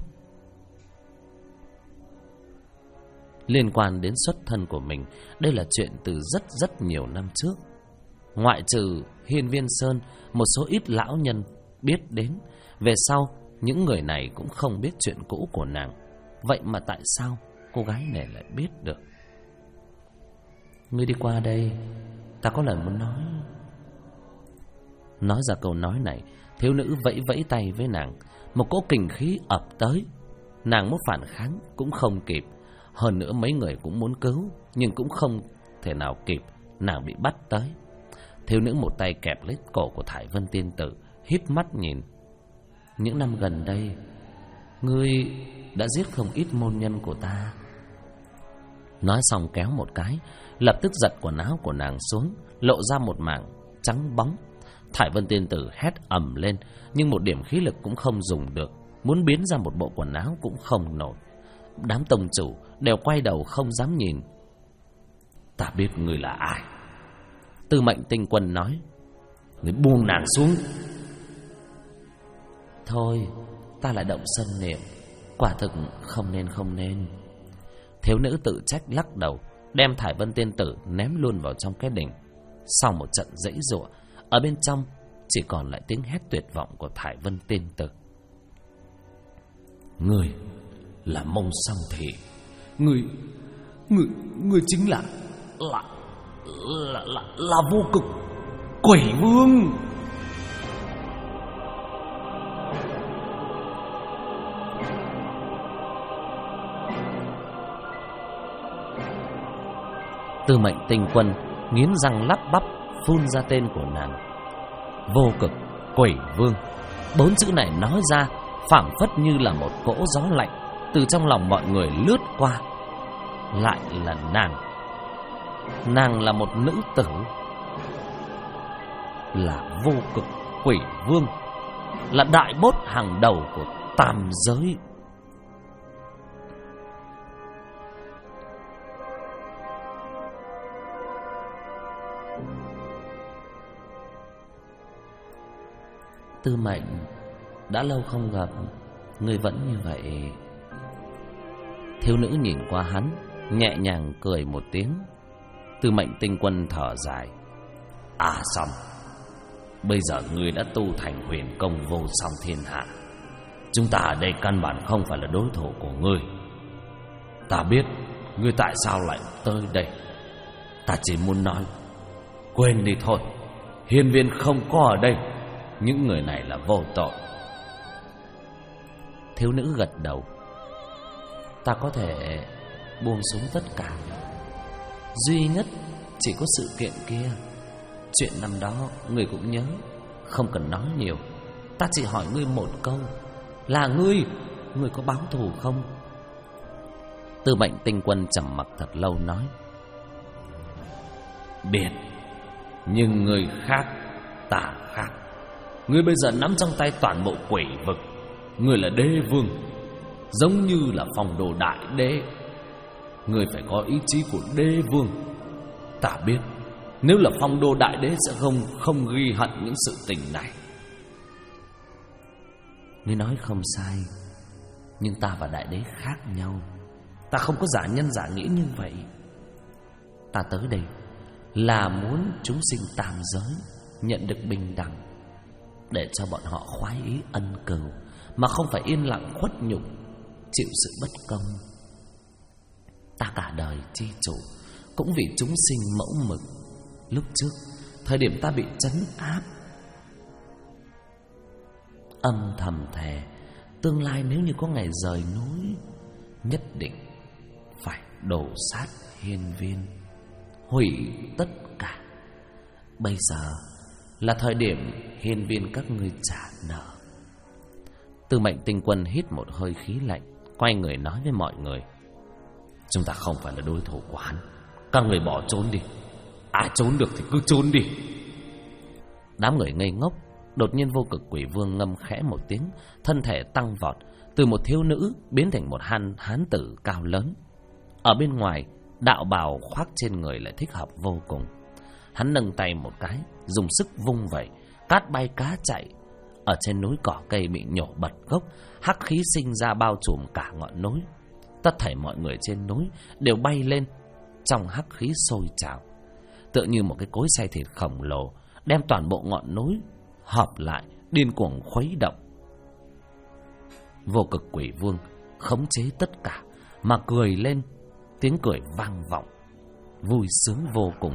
Liên quan đến xuất thân của mình, đây là chuyện từ rất nhiều năm trước. Ngoại trừ Hiên Viên Sơn, một số ít lão nhân biết đến. Về sau, những người này cũng không biết chuyện cũ của nàng. Vậy mà tại sao cô gái này lại biết được? Ngươi đi qua đây, ta có lời muốn nói. Nói ra câu nói này, thiếu nữ vẫy vẫy tay với nàng. Một cỗ kình khí ập tới, nàng muốn phản kháng cũng không kịp. Hơn nữa mấy người cũng muốn cứu, nhưng cũng không thể nào kịp, nàng bị bắt tới. Thiếu nữ một tay kẹp lấy cổ của Thải Vân tiên tử, híp mắt nhìn. Những năm gần đây, ngươi đã giết không ít môn nhân của ta. Nói xong kéo một cái, lập tức giật quần áo của nàng xuống, lộ ra một mảng trắng bóng. Thải Vân tiên tử hét ầm lên, nhưng một điểm khí lực cũng không dùng được, muốn biến ra một bộ quần áo cũng không nổi. Đám tông chủ đều quay đầu không dám nhìn. Ta biết người là ai. Tư Mệnh Tinh Quân nói. Người buông nàng xuống. Thôi, ta lại động sân niệm, quả thực không nên. Thiếu nữ tự trách lắc đầu, đem Thải Vân tiên tử ném luôn vào trong cái đỉnh. Sau một trận giãy giụa, ở bên trong chỉ còn lại tiếng hét tuyệt vọng của Thải Vân tiên tử. Người là Mông Song Thị. Người chính là Vô Cực Quỷ Vương. Tư Mệnh Tinh Quân nghiến răng lắp bắp phun ra tên của nàng. Vô Cực Quỷ Vương. 4 chữ này nói ra phảng phất như là một cỗ gió lạnh từ trong lòng mọi người lướt qua. Lại là nàng. Nàng là một nữ tử, là Vô Cực Quỷ Vương, là đại bốt hàng đầu của tam giới. Tư Mệnh, đã lâu không gặp, ngươi vẫn như vậy. Thiếu nữ nhìn qua hắn, nhẹ nhàng cười một tiếng. Tư Mệnh Tinh Quân thở dài. Xong. Bây giờ ngươi đã tu thành huyền công vô song thiên hạ. Chúng ta ở đây căn bản không phải là đối thủ của ngươi. Ta biết ngươi tại sao lại tới đây. Ta chỉ muốn nói, quên đi thôi. Hiên viên không có ở đây. Những người này là vô tội. Thiếu nữ gật đầu. Ta có thể buông xuống tất cả, duy nhất chỉ có sự kiện kia. Chuyện năm đó ngươi cũng nhớ, không cần nói nhiều. Ta chỉ hỏi ngươi một câu, là ngươi có báo thù không? Tư Mệnh Tinh Quân trầm mặc thật lâu nói. Biết. Nhưng người khác, ta khác. Ngươi bây giờ nắm trong tay toàn bộ quỷ vực. Ngươi là đế vương, giống như là Phong Đồ đại đế. Ngươi phải có ý chí của đế vương. Ta biết, nếu là Phong Đô đại đế sẽ không ghi hận những sự tình này. Ngươi nói không sai, nhưng ta và đại đế khác nhau. Ta không có giả nhân giả nghĩa như vậy. Ta tới đây là muốn chúng sinh tam giới nhận được bình đẳng, để cho bọn họ khoái ý ân cừu, mà không phải yên lặng khuất nhục, chịu sự bất công. Ta cả đời chi chủ cũng vì chúng sinh mẫu mực. Lúc trước, thời điểm ta bị trấn áp, âm thầm thề tương lai nếu như có ngày rời núi, nhất định phải đổ sát hiên viên, hủy tất cả. Bây giờ là thời điểm hiên viên các ngươi trả nợ. Tư Mệnh Tinh Quân hít một hơi khí lạnh, quay người nói với mọi người. Chúng ta không phải là đối thủ của hắn. Các người bỏ trốn đi. Ai trốn được thì cứ trốn đi. Đám người ngây ngốc. Đột nhiên Vô Cực Quỷ Vương ngâm khẽ một tiếng, thân thể tăng vọt, từ một thiếu nữ biến thành một hán tử cao lớn. Ở bên ngoài, đạo bào khoác trên người lại thích hợp vô cùng. Hắn nâng tay một cái, dùng sức vung vẩy, cát bay cá chạy. Ở trên núi cỏ cây bị nhổ bật gốc, hắc khí sinh ra bao trùm cả ngọn núi. Tất thảy mọi người trên núi đều bay lên trong hắc khí sôi trào, tựa như một cái cối xay thịt khổng lồ đem toàn bộ ngọn núi hợp lại, điên cuồng khuấy động. Vô Cực Quỷ Vương khống chế tất cả mà cười lên, tiếng cười vang vọng, vui sướng vô cùng.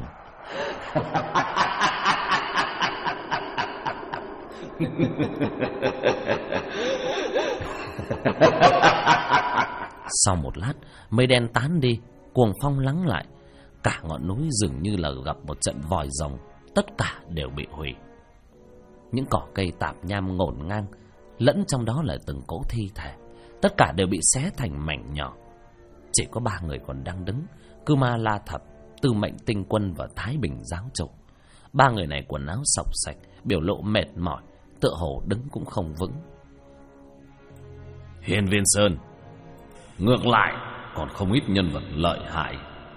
Sau một lát, mây đen tán đi, cuồng phong lắng lại, cả ngọn núi dường như là gặp một trận vòi rồng, tất cả đều bị hủy. Những cỏ cây tạp nham ngổn ngang, lẫn trong đó là từng cỗ thi thể, tất cả đều bị xé thành mảnh nhỏ. Chỉ có 3 người còn đang đứng: Cư Ma La Thập, Tư Mệnh Tinh Quân và Thái Bình giáo chủ. Ba người này quần áo xộc xạch, biểu lộ mệt mỏi, tựa hồ đứng cũng không vững. Hiên Viên Sơn ngược lại còn không ít nhân vật lợi hại.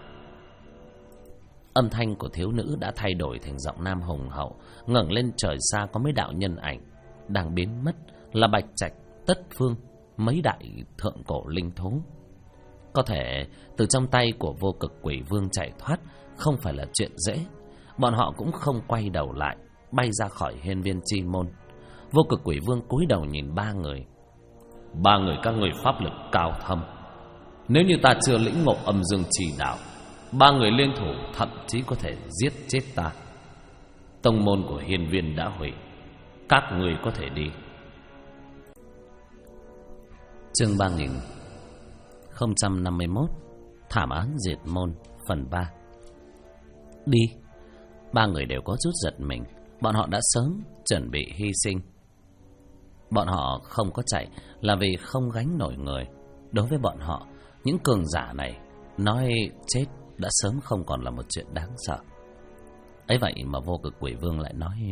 Âm thanh của thiếu nữ đã thay đổi thành giọng nam hùng hậu. Ngẩng lên trời xa có mấy đạo nhân ảnh đang biến mất, là Bạch Trạch, Tất Phương, mấy đại thượng cổ linh thú. Có thể từ trong tay của Vô Cực Quỷ Vương chạy thoát không phải là chuyện dễ. Bọn họ cũng không quay đầu lại, bay ra khỏi hiên viên chi môn. Vô Cực Quỷ Vương cúi đầu nhìn ba người. Ba người các người pháp lực cao thâm, nếu như ta chưa lĩnh ngộ âm dương chỉ đạo, ba người liên thủ thậm chí có thể giết chết ta. Tông môn của hiên viên đã hủy, các người có thể đi. Chương 3051 Thảm án diệt môn phần 3. Đi. Ba người đều có chút giật mình. Bọn họ đã sớm chuẩn bị hy sinh. Bọn họ không có chạy là vì không gánh nổi người. Đối với bọn họ, những cường giả này nói chết đã sớm không còn là một chuyện đáng sợ. Ấy vậy mà Vô Cực Quỷ Vương lại nói: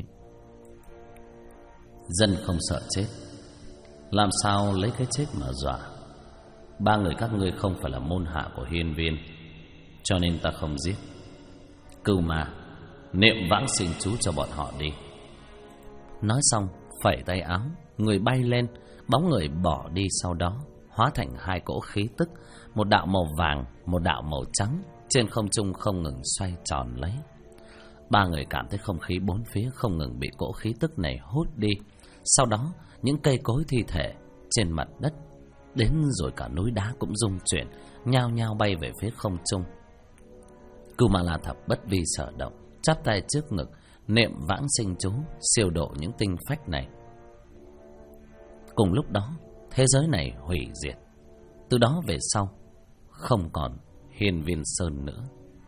dân không sợ chết, làm sao lấy cái chết mà dọa. Ba người các ngươi không phải là môn hạ của hiên viên, cho nên ta không giết. Cưu Ma, niệm vãng sinh chú cho bọn họ đi. Nói xong phẩy tay áo, người bay lên, bóng người bỏ đi, sau đó hóa thành hai cỗ khí tức, một đạo màu vàng, một đạo màu trắng, trên không trung không ngừng xoay tròn lấy. Ba người cảm thấy không khí bốn phía không ngừng bị cỗ khí tức này hút đi. Sau đó những cây cối thi thể trên mặt đất, đến rồi cả núi đá cũng rung chuyển, nhao nhao bay về phía không trung. Cưu Ma La Thập bất vi sở động, chắp tay trước ngực, niệm vãng sinh chú, siêu độ những tinh phách này. Cùng lúc đó, thế giới này hủy diệt. Từ đó về sau, không còn hiên viên sơn nữa.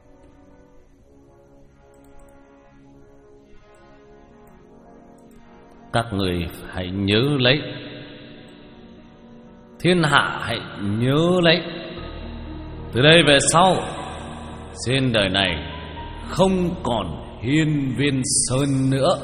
Các người hãy nhớ lấy, thiên hạ hãy nhớ lấy, từ đây về sau, trên đời này không còn hiên viên sơn nữa.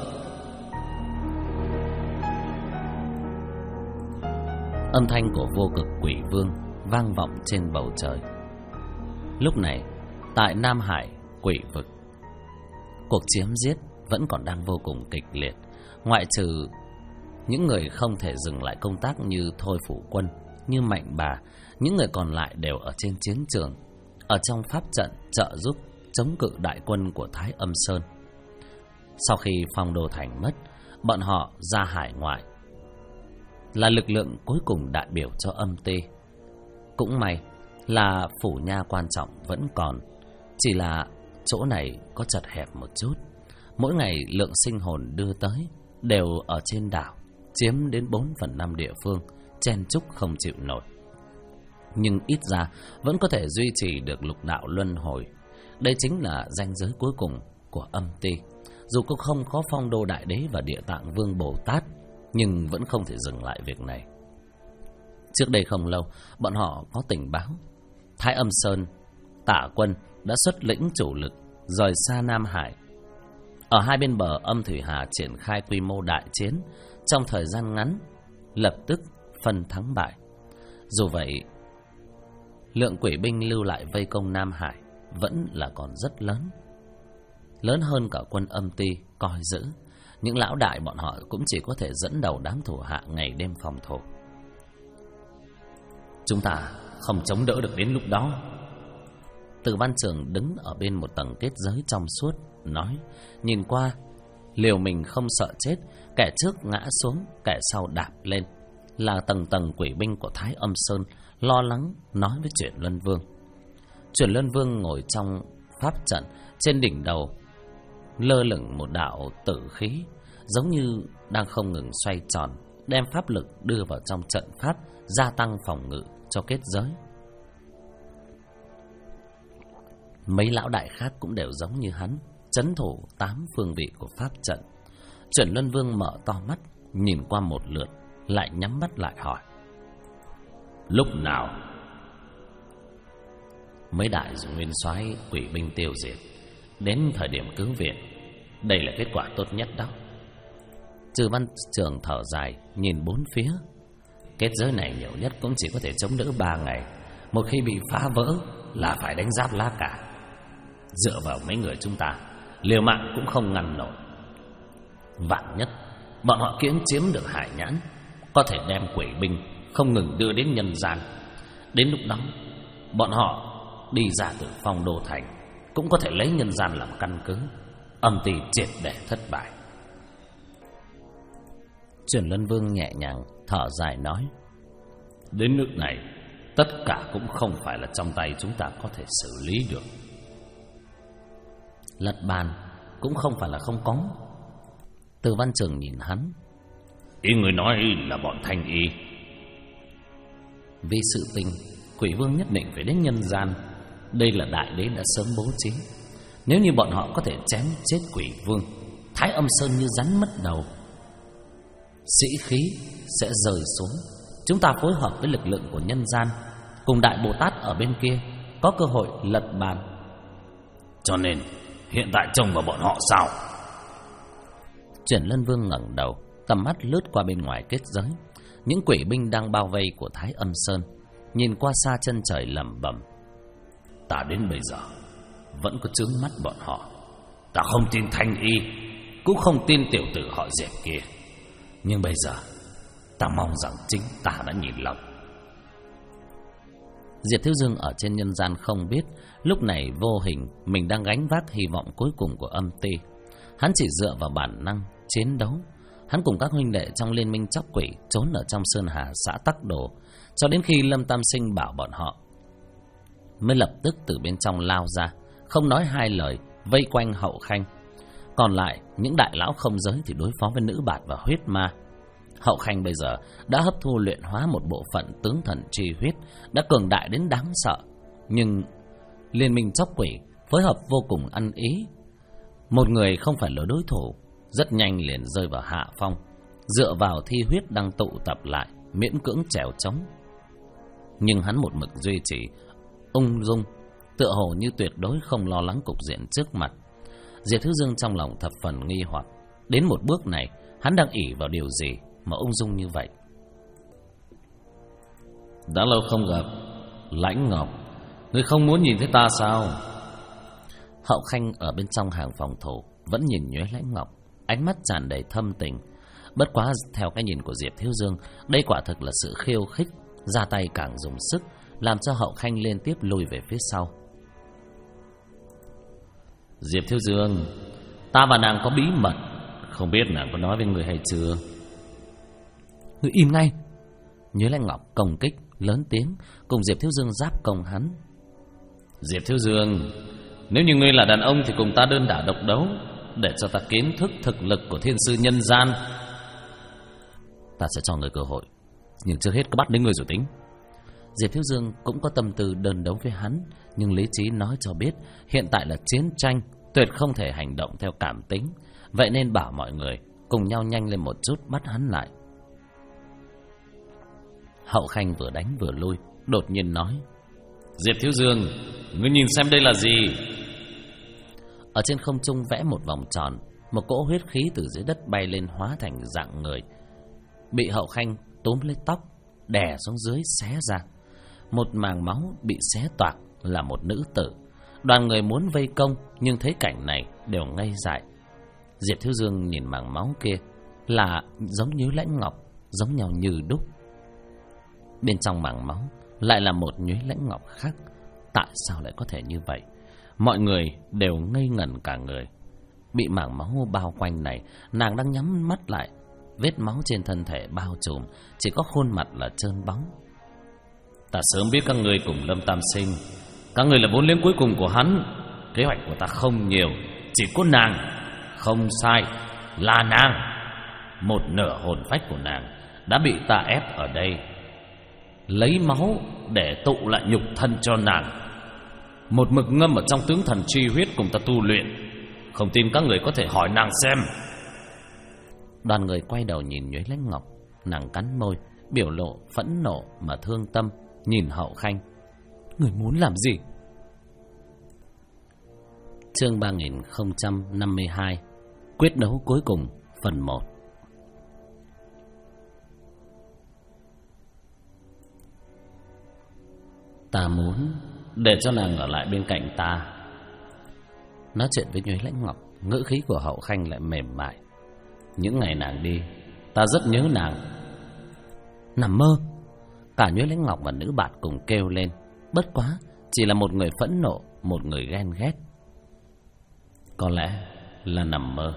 Âm thanh của Vô Cực Quỷ Vương vang vọng trên bầu trời. Lúc này, tại Nam Hải Quỷ Vực, cuộc chém giết vẫn còn đang vô cùng kịch liệt. Ngoại trừ những người không thể dừng lại công tác như Thôi Phủ Quân, như Mạnh Bà, những người còn lại đều ở trên chiến trường, ở trong pháp trận trợ giúp chống cự đại quân của Thái Âm Sơn. Sau khi Phong Đô Thành mất, bọn họ ra hải ngoại, là lực lượng cuối cùng đại biểu cho âm ti. Cũng may là phủ nha quan trọng vẫn còn, chỉ là chỗ này có chật hẹp một chút. Mỗi ngày lượng sinh hồn đưa tới đều ở trên đảo, chiếm đến 4/5 địa phương, chen chúc không chịu nổi. Nhưng ít ra vẫn có thể duy trì được lục đạo luân hồi. Đây chính là ranh giới cuối cùng của âm ti. Dù cũng không có Phong Đô Đại Đế và Địa Tạng Vương Bồ Tát, nhưng vẫn không thể dừng lại việc này. Trước đây không lâu, bọn họ có tình báo Thái Âm Sơn Tả quân đã xuất lĩnh chủ lực rời xa Nam Hải. Ở hai bên bờ Âm Thủy Hà triển khai quy mô đại chiến, trong thời gian ngắn lập tức phân thắng bại. Dù vậy, lượng quỷ binh lưu lại vây công Nam Hải vẫn là còn rất lớn, lớn hơn cả quân âm ti coi giữ. Những lão đại bọn họ cũng chỉ có thể dẫn đầu đám thủ hạ ngày đêm phòng thủ. Chúng ta không chống đỡ được đến lúc đó. Từ Văn Trường đứng ở bên một tầng kết giới trong suốt nói, nhìn qua liều mình không sợ chết, kẻ trước ngã xuống, kẻ sau đạp lên, là tầng tầng quỷ binh của Thái Âm Sơn lo lắng nói với Chuyển Luân Vương. Chuyển Luân Vương ngồi trong pháp trận, trên đỉnh đầu lơ lửng một đạo tử khí, giống như đang không ngừng xoay tròn, đem pháp lực đưa vào trong trận pháp, gia tăng phòng ngự cho kết giới. Mấy lão đại khác cũng đều giống như hắn, trấn thủ 8 phương vị của pháp trận. Chuyển Luân Vương mở to mắt, nhìn qua một lượt, lại nhắm mắt lại hỏi, lúc nào mấy đại nguyên soái quỷ binh tiêu diệt, đến thời điểm cứu viện Đây là kết quả tốt nhất đó. Trừ Văn Trường thở dài, nhìn bốn phía. Kết giới này nhiều nhất cũng chỉ có thể chống đỡ 3 ngày. Một khi bị phá vỡ là phải đánh giáp lá cả. Dựa vào mấy người chúng ta, liều mạng cũng không ngăn nổi. Vạn nhất bọn họ cưỡng chiếm được Hải Nhãn, có thể đem quỷ binh không ngừng đưa đến nhân gian. Đến lúc đó bọn họ đi ra từ Phong Đô Thành, cũng có thể lấy nhân gian làm căn cứ, âm ty triệt để thất bại. Chuyển Luân Vương nhẹ nhàng thở dài nói: đến nước này, tất cả cũng không phải là trong tay chúng ta có thể xử lý được. Lật bàn cũng không phải là không có. Từ Văn Trường nhìn hắn: ý người nói là bọn Thanh Y. Vì sự tình, quỷ vương nhất định phải đến nhân gian. Đây là đại đế đã sớm bố trí. Nếu như bọn họ có thể chém chết quỷ vương, Thái Âm Sơn như rắn mất đầu, sĩ khí sẽ rơi xuống. Chúng ta phối hợp với lực lượng của nhân gian, cùng Đại Bồ Tát ở bên kia, có cơ hội lật bàn. Cho nên hiện tại trông vào bọn họ sao? Chuyển Lân Vương ngẩng đầu, tầm mắt lướt qua bên ngoài kết giới. Những quỷ binh đang bao vây của Thái Âm Sơn, nhìn qua xa chân trời lẩm bẩm: ta đến bây giờ vẫn có chướng mắt bọn họ. Ta không tin Thanh Y, cũng không tin tiểu tử họ Diệp kia. Nhưng bây giờ ta mong rằng chính ta đã nhìn lầm. Diệp Thiếu Dương ở trên nhân gian không biết, lúc này vô hình mình đang gánh vác hy vọng cuối cùng của âm ty. Hắn chỉ dựa vào bản năng chiến đấu. Hắn cùng các huynh đệ trong liên minh chóc quỷ trốn ở trong sơn hà xã Tắc Đồ, cho đến khi Lâm Tam Sinh bảo bọn họ, mới lập tức từ bên trong lao ra, không nói hai lời, vây quanh Hậu Khanh. Còn lại những đại lão không giới thì đối phó với nữ bạt và huyết ma. Hậu Khanh bây giờ đã hấp thu luyện hóa một bộ phận tướng thần chi huyết, đã cường đại đến đáng sợ. Nhưng liên minh chóc quỷ phối hợp vô cùng ăn ý, một người không phải là đối thủ, rất nhanh liền rơi vào hạ phong. Dựa vào thi huyết đang tụ tập lại, miễn cưỡng trèo trống. Nhưng hắn một mực duy trì ung dung, tựa hồ như tuyệt đối không lo lắng cục diện trước mặt. Diệp Thứ Dương trong lòng thập phần nghi hoặc, đến một bước này hắn đang ỷ vào điều gì mà ung dung như vậy? Đã lâu không gặp, Lãnh Ngọc, ngươi không muốn nhìn thấy ta sao? Hậu Khanh ở bên trong hàng phòng thủ vẫn nhìn nhuế Lãnh Ngọc, ánh mắt tràn đầy thâm tình. Bất quá theo cái nhìn của Diệp Thiếu Dương, đây quả thực là sự khiêu khích, ra tay càng dùng sức, làm cho Hậu Khanh liên tiếp lùi về phía sau. Diệp Thiếu Dương, ta và nàng có bí mật, không biết nàng có nói với người hay chưa? Ngươi im ngay! Nhuế Lãnh Ngọc công kích lớn tiếng, cùng Diệp Thiếu Dương giáp công hắn. Diệp Thiếu Dương, nếu như ngươi là đàn ông thì cùng ta đơn đả độc đấu, để cho ta kiến thức thực lực của thiên sư nhân gian. Ta sẽ cho ngươi cơ hội, nhưng trước hết có bắt đến ngươi rồi tính. Diệp Thiếu Dương cũng có tâm tư đơn đấu với hắn, nhưng lý trí nói cho biết hiện tại là chiến tranh, tuyệt không thể hành động theo cảm tính. Vậy nên bảo mọi người cùng nhau nhanh lên một chút bắt hắn lại. Hậu Khanh vừa đánh vừa lui, đột nhiên nói: Diệp Thiếu Dương, ngươi nhìn xem đây là gì? Ở trên không trung vẽ một vòng tròn, một cỗ huyết khí từ dưới đất bay lên hóa thành dạng người, bị Hậu Khanh túm lấy tóc, đè xuống dưới xé ra. Một màng máu bị xé toạc là một nữ tử. Đoàn người muốn vây công, nhưng thấy cảnh này đều ngây dại. Diệp Thiếu Dương nhìn màng máu kia là giống như Lãnh Ngọc, giống nhau như đúc. Bên trong màng máu lại là một Nhuế Lãnh Ngọc khác. Tại sao lại có thể như vậy? Mọi người đều ngây ngẩn cả người. Bị mảng máu bao quanh này, nàng đang nhắm mắt lại, vết máu trên thân thể bao trùm, chỉ có khuôn mặt là trơn bóng. Ta sớm biết các ngươi cùng Lâm Tam Sinh, các ngươi là vốn liếng cuối cùng của hắn. Kế hoạch của ta không nhiều, chỉ có nàng. Không sai, là nàng. Một nửa hồn phách của nàng đã bị ta ép ở đây, lấy máu để tụ lại nhục thân cho nàng, một mực ngâm ở trong tướng thần chi huyết cùng ta tu luyện. Không tin các người có thể hỏi nàng xem. Đoàn người quay đầu nhìn Nhuế Lãnh Ngọc, nàng cắn môi, biểu lộ phẫn nộ mà thương tâm, nhìn Hậu Khanh: người muốn làm gì? Chương 3052, Quyết đấu cuối cùng phần 1. Ta muốn để cho nàng ở lại bên cạnh ta. Nói chuyện với Nhuế Lãnh Ngọc, ngữ khí của Hậu Khanh lại mềm mại. Những ngày nàng đi, ta rất nhớ nàng. Nằm mơ. Cả Nhuế Lãnh Ngọc và nữ bạn cùng kêu lên. Bất quá chỉ là một người phẫn nộ, một người ghen ghét. Có lẽ là nằm mơ.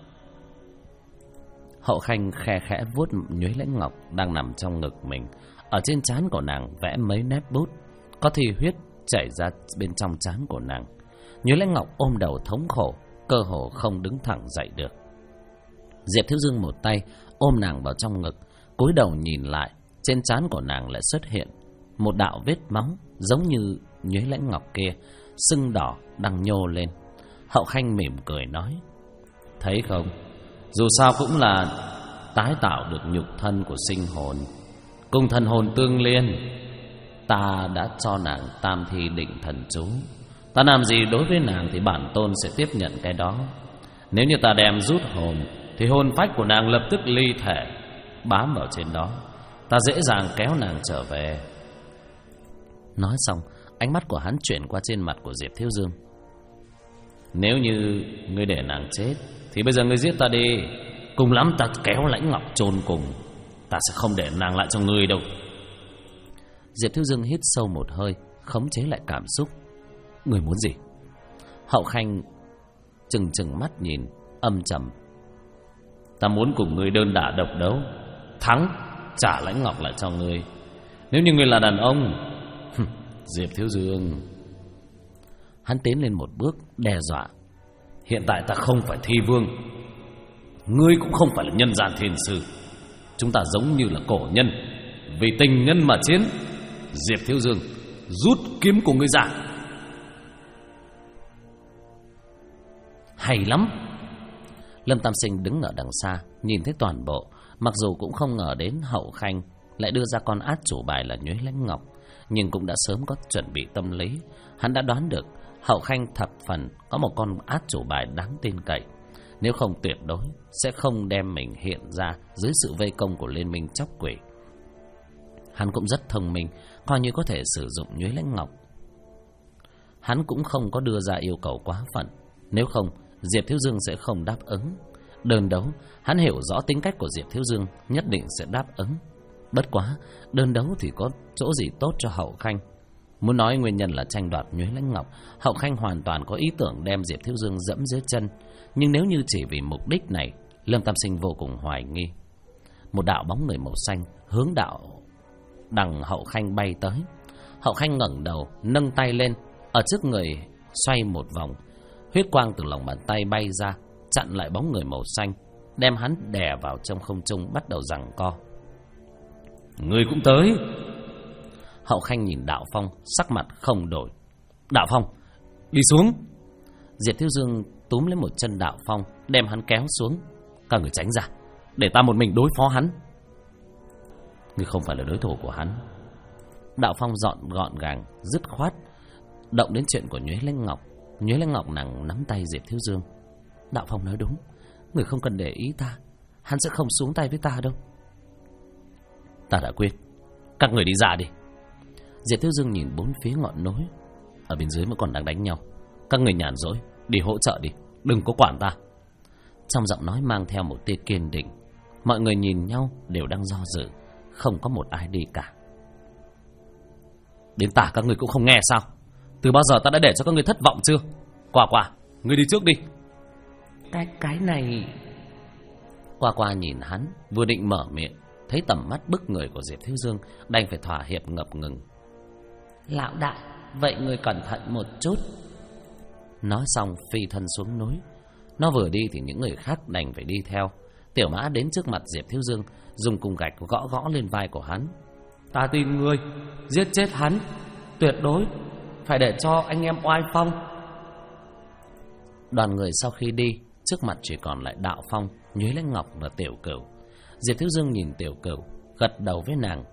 Hậu Khanh khe khẽ vuốt Nhuế Lãnh Ngọc đang nằm trong ngực mình. Ở trên trán của nàng vẽ mấy nét bút, có thi huyết chảy ra bên trong trán của nàng. Nhuế Lãnh Ngọc ôm đầu thống khổ, cơ hồ không đứng thẳng dậy được. Diệp Thiếu Dương một tay ôm nàng vào trong ngực, cúi đầu nhìn lại, trên trán của nàng lại xuất hiện một đạo vết máu giống như Nhuế Lãnh Ngọc kia, sưng đỏ đang nhô lên. Hậu Khanh mỉm cười nói: thấy không, dù sao cũng là tái tạo được nhục thân của sinh hồn, cùng thần hồn tương liên. Ta đã cho nàng tam thi định thần chú. Ta làm gì đối với nàng thì bản tôn sẽ tiếp nhận cái đó. Nếu như ta đem rút hồn thì hồn phách của nàng lập tức ly thể, bám vào trên đó. Ta dễ dàng kéo nàng trở về. Nói xong, ánh mắt của hắn chuyển qua trên mặt của Diệp Thiếu Dương. Nếu như ngươi để nàng chết thì bây giờ ngươi giết ta đi. Cùng lắm ta kéo Lãnh Ngọc chôn cùng. Ta sẽ không để nàng lại cho ngươi đâu. Diệp Thiếu Dương hít sâu một hơi, khống chế lại cảm xúc. Ngươi muốn gì? Hậu Khanh trừng mắt nhìn, âm trầm. Ta muốn cùng ngươi đơn đả độc đấu, thắng trả Lãnh Ngọc lại cho ngươi. Nếu như ngươi là đàn ông. Diệp Thiếu Dương. Hắn tiến lên một bước, đe dọa. Hiện tại ta không phải thi vương, ngươi cũng không phải là nhân gian thiên sư. Chúng ta giống như là cổ nhân, vì tình nhân mà chiến. Diệp Thiếu Dương, rút kiếm của ngươi ra. Hay lắm. Lâm Tam Sinh đứng ở đằng xa, nhìn thấy toàn bộ. Mặc dù cũng không ngờ đến Hậu Khanh lại đưa ra con át chủ bài là Nhuế Lãnh Ngọc, nhưng cũng đã sớm có chuẩn bị tâm lý. Hắn đã đoán được Hậu Khanh thập phần có một con át chủ bài đáng tin cậy. Nếu không tuyệt đối sẽ không đem mình hiện ra dưới sự vây công của liên minh chóc quỷ. Hắn cũng rất thông minh, coi như có thể sử dụng Nhuế Lãnh Ngọc. Hắn cũng không có đưa ra yêu cầu quá phận, nếu không Diệp Thiếu Dương sẽ không đáp ứng. Đơn đấu, hắn hiểu rõ tính cách của Diệp Thiếu Dương, nhất định sẽ đáp ứng. Bất quá, đơn đấu thì có chỗ gì tốt cho Hậu Khanh. Muốn nói nguyên nhân là tranh đoạt Nhuế Lãnh Ngọc, Hậu Khanh hoàn toàn có ý tưởng đem Diệp Thiếu Dương dẫm dưới chân. Nhưng nếu như chỉ vì mục đích này, Lâm Tam Sinh vô cùng hoài nghi. Một đạo bóng người màu xanh hướng đạo đằng Hậu Khanh bay tới. Hậu Khanh ngẩng đầu, nâng tay lên, ở trước người xoay một vòng. Huyết quang từ lòng bàn tay bay ra, chặn lại bóng người màu xanh, đem hắn đè vào trong không trung, bắt đầu giằng co. Ngươi cũng tới. Hậu Khanh nhìn Đạo Phong, sắc mặt không đổi. Đạo Phong, đi xuống. Diệp Thiếu Dương túm lấy một chân Đạo Phong, đem hắn kéo xuống. Các người tránh ra, để ta một mình đối phó hắn. Ngươi không phải là đối thủ của hắn. Đạo Phong gọn gàng, dứt khoát. Động đến chuyện của Nhuế Lãnh Ngọc. Nhuế Lãnh Ngọc nàng nắm tay Diệp Thiếu Dương. Đạo Phong nói đúng, người không cần để ý ta, hắn sẽ không xuống tay với ta đâu. Ta đã quyết, các người đi ra đi. Diệp Thiếu Dương nhìn bốn phía ngọn núi. Ở bên dưới vẫn còn đang đánh nhau. Các người nhàn rỗi, đi hỗ trợ đi, đừng có quản ta. Trong giọng nói mang theo một tia kiên định. Mọi người nhìn nhau đều đang do dự, không có một ai đi cả. Đến tả các người cũng không nghe sao? Từ bao giờ ta đã để cho các người thất vọng chưa? Quả, ngươi đi trước đi. Cái này... Quả nhìn hắn, vừa định mở miệng, thấy tầm mắt bức người của Diệp Thiếu Dương, đành phải thỏa hiệp ngập ngừng. Lão đại, vậy ngươi cẩn thận một chút. Nói xong phi thân xuống núi. Nó vừa đi thì những người khác đành phải đi theo. Tiểu Mã đến trước mặt Diệp Thiếu Dương, dùng cung gạch gõ lên vai của hắn. Ta tin ngươi, giết chết hắn, tuyệt đối phải để cho anh em oai phong. Đoàn người sau khi đi, trước mặt chỉ còn lại Đạo Phong, Nhuế Lãnh Ngọc và Tiểu Cửu. Diệp Thiếu Dương nhìn Tiểu Cửu, gật đầu với nàng.